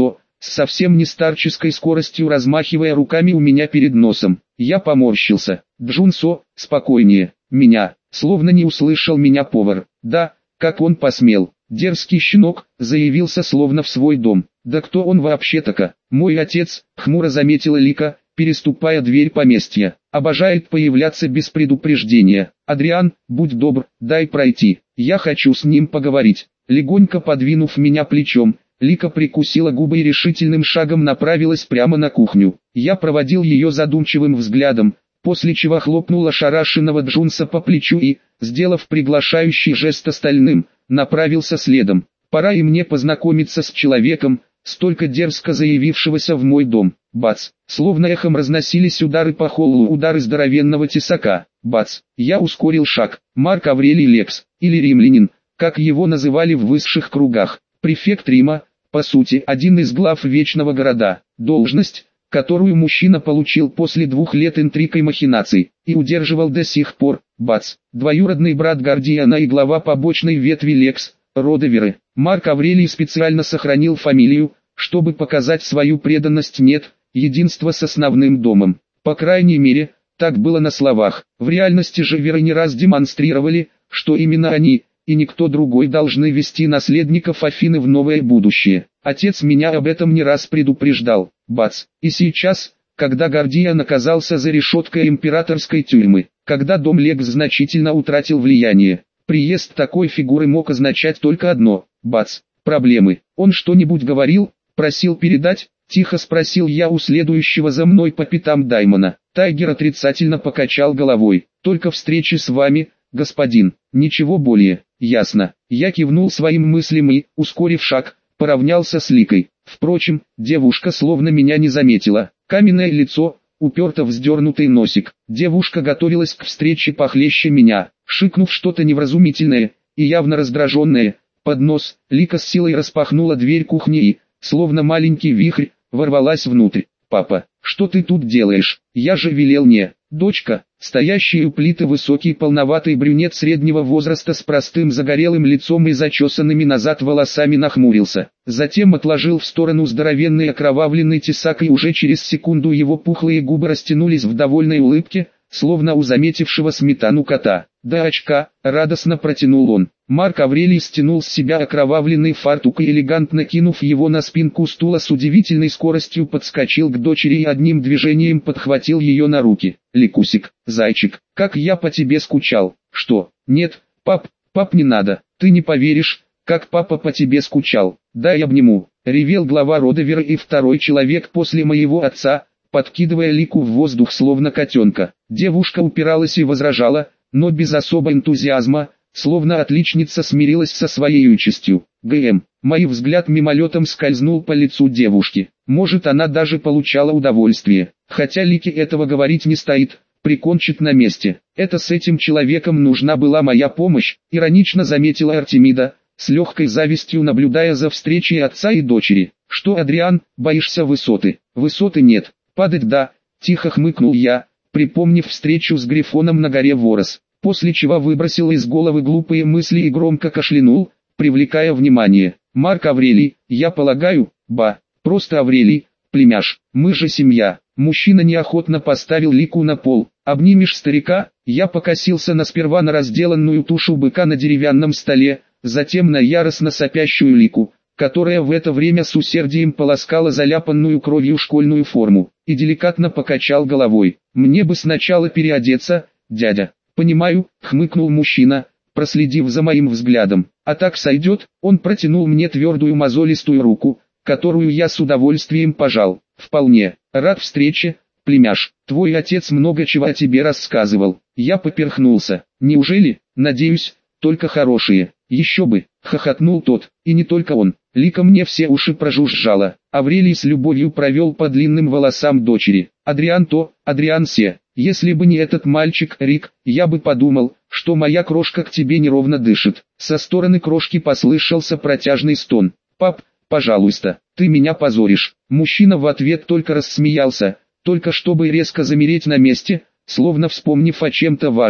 с совсем не старческой скоростью размахивая руками у меня перед носом. Я поморщился. Джунсо, спокойнее. Меня, словно не услышал меня повар. Да, как он посмел. Дерзкий щенок, заявился словно в свой дом. Да кто он вообще-тако? Мой отец, хмуро заметила Лика, переступая дверь поместья. Обожает появляться без предупреждения. Адриан, будь добр, дай пройти. Я хочу с ним поговорить. Легонько подвинув меня плечом, Лика прикусила губы и решительным шагом направилась прямо на кухню. Я проводил ее задумчивым взглядом, после чего хлопнул ошарашенного Джунса по плечу и, сделав приглашающий жест остальным, направился следом. Пора и мне познакомиться с человеком, столько дерзко заявившегося в мой дом. Бац! Словно эхом разносились удары по холлу, удары здоровенного тесака. Бац! Я ускорил шаг. Марк Аврелий Лекс, или римлянин, как его называли в высших кругах. Префект Рима, по сути, один из глав Вечного Города. Должность, которую мужчина получил после двух лет интриг и махинаций, и удерживал до сих пор. Бац! Двоюродный брат Гордиана и глава побочной ветви Лекс, Родоверы. Марк Аврелий специально сохранил фамилию, чтобы показать свою преданность нет, единство с основным домом. По крайней мере, так было на словах. В реальности же веры не раз демонстрировали, что именно они, и никто другой должны вести наследников Афины в новое будущее. Отец меня об этом не раз предупреждал. Бац! И сейчас, когда Гордиан оказался за решеткой императорской тюрьмы, когда дом Лекс значительно утратил влияние, приезд такой фигуры мог означать только одно. Бац! Проблемы. Он что-нибудь говорил? Просил передать? Тихо спросил я у следующего за мной по пятам Даймона. Тайгер отрицательно покачал головой. Только встречи с вами, господин. Ничего более. Ясно. Я кивнул своим мыслям и, ускорив шаг, поравнялся с Ликой. Впрочем, девушка словно меня не заметила. Каменное лицо, уперто вздернутый носик. Девушка готовилась к встрече похлеще меня. Шикнув что-то невразумительное и явно раздраженное, под нос, Лика с силой распахнула дверь кухни и, словно маленький вихрь, ворвалась внутрь. «Папа, что ты тут делаешь? Я же велел не...» Дочка, стоящий у плиты высокий полноватый брюнет среднего возраста с простым загорелым лицом и зачесанными назад волосами нахмурился. Затем отложил в сторону здоровенный окровавленный тесак и уже через секунду его пухлые губы растянулись в довольной улыбке, словно у заметившего сметану кота. «Да очка!» — радостно протянул он. Марк Аврелий стянул с себя окровавленный фартук и, элегантно кинув его на спинку стула, с удивительной скоростью подскочил к дочери и одним движением подхватил ее на руки. «Ликусик, зайчик, как я по тебе скучал!» «Что? Нет, пап, пап, не надо, ты не поверишь, как папа по тебе скучал. Дай обниму!» — ревел глава Родовера и второй человек после моего отца, подкидывая Лику в воздух словно котенка. Девушка упиралась и возражала, но без особого энтузиазма, словно отличница смирилась со своей участью. ГМ. Мой взгляд мимолетом скользнул по лицу девушки. Может, она даже получала удовольствие. Хотя Лике этого говорить не стоит, прикончит на месте. Это с этим человеком нужна была моя помощь, иронично заметила Артемида, с легкой завистью наблюдая за встречей отца и дочери. Что, Адриан, боишься высоты? Высоты нет. Падать да, тихо хмыкнул я, припомнив встречу с Грифоном на горе Ворос, после чего выбросил из головы глупые мысли и громко кашлянул, привлекая внимание. Марк Аврелий, я полагаю, ба, просто Аврелий, племяш, мы же семья. Мужчина неохотно поставил Лику на пол. Обнимешь старика? Я покосился на сперва на разделанную тушу быка на деревянном столе, затем на яростно сопящую Лику, которая в это время с усердием полоскала заляпанную кровью школьную форму, и деликатно покачал головой. «Мне бы сначала переодеться, дядя». «Понимаю», — хмыкнул мужчина, проследив за моим взглядом. «А так сойдет?» Он протянул мне твердую мозолистую руку, которую я с удовольствием пожал. «Вполне. Рад встрече, племяш. Твой отец много чего о тебе рассказывал». Я поперхнулся. «Неужели? Надеюсь, только хорошие». «Еще бы», — хохотнул тот, и не только он. Лика мне все уши прожужжала. Аврелий с любовью провел по длинным волосам дочери. «Адриан то, Адриан се. Если бы не этот мальчик, Рик, я бы подумал, что моя крошка к тебе неровно дышит». Со стороны крошки послышался протяжный стон. «Пап, пожалуйста, ты меня позоришь». Мужчина в ответ только рассмеялся, только чтобы резко замереть на месте, словно вспомнив о чем-то важном.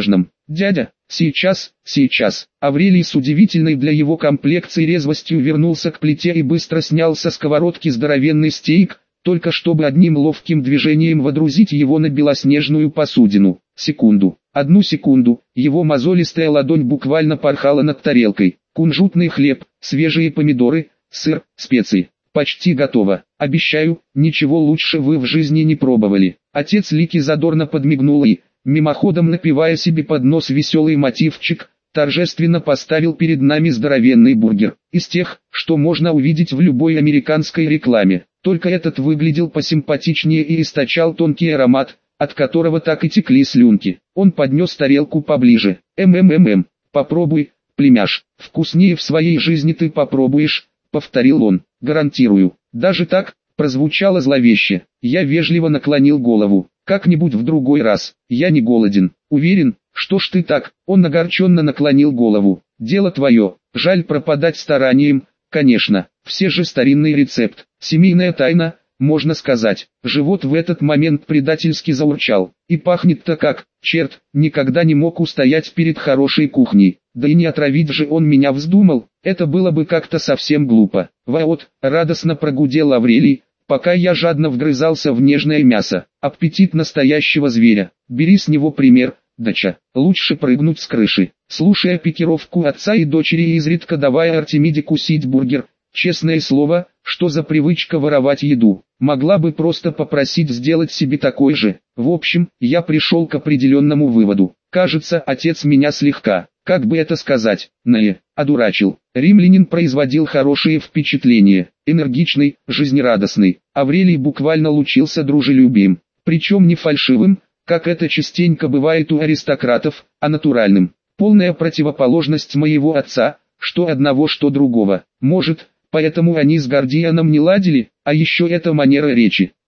«Дядя, сейчас, сейчас». Аврелий с удивительной для его комплекции резвостью вернулся к плите и быстро снял со сковородки здоровенный стейк, только чтобы одним ловким движением водрузить его на белоснежную посудину. Секунду, одну секунду, его мозолистая ладонь буквально порхала над тарелкой. Кунжутный хлеб, свежие помидоры, сыр, специи. Почти готово. Обещаю, ничего лучше вы в жизни не пробовали. Отец Лики задорно подмигнул и, мимоходом напевая себе под нос веселый мотивчик, торжественно поставил перед нами здоровенный бургер, из тех, что можно увидеть в любой американской рекламе. Только этот выглядел посимпатичнее и источал тонкий аромат, от которого так и текли слюнки. Он поднес тарелку поближе. «М-м-м-м, попробуй, племяш, вкуснее в своей жизни ты попробуешь», — повторил он. «Гарантирую». Даже так, прозвучало зловеще. Я вежливо наклонил голову. «Как-нибудь в другой раз, я не голоден». «Уверен, что ж ты так?» Он огорченно наклонил голову. «Дело твое, жаль пропадать старанием, конечно, все же старинный рецепт, семейная тайна, можно сказать». Живот в этот момент предательски заурчал. И пахнет-то как, черт, никогда не мог устоять перед хорошей кухней. Да и не отравить же он меня вздумал, это было бы как-то совсем глупо. «Вот», радостно прогудел Аврелий, пока я жадно вгрызался в нежное мясо. «Аппетит настоящего зверя. Бери с него пример, доча. Лучше прыгнуть с крыши». Слушая пикировку отца и дочери и изредка давая Артемиде кусить бургер, честное слово, что за привычка воровать еду. Могла бы просто попросить сделать себе такой же. В общем, я пришел к определенному выводу. Кажется, отец меня слегка, как бы это сказать, не одурачил. Римлянин производил хорошее впечатление, энергичный, жизнерадостный. Аврелий буквально лучился дружелюбием, причем не фальшивым, как это частенько бывает у аристократов, а натуральным. Полная противоположность моего отца, что одного, что другого. Может, поэтому они с Гордианом не ладили, а еще эта манера речи.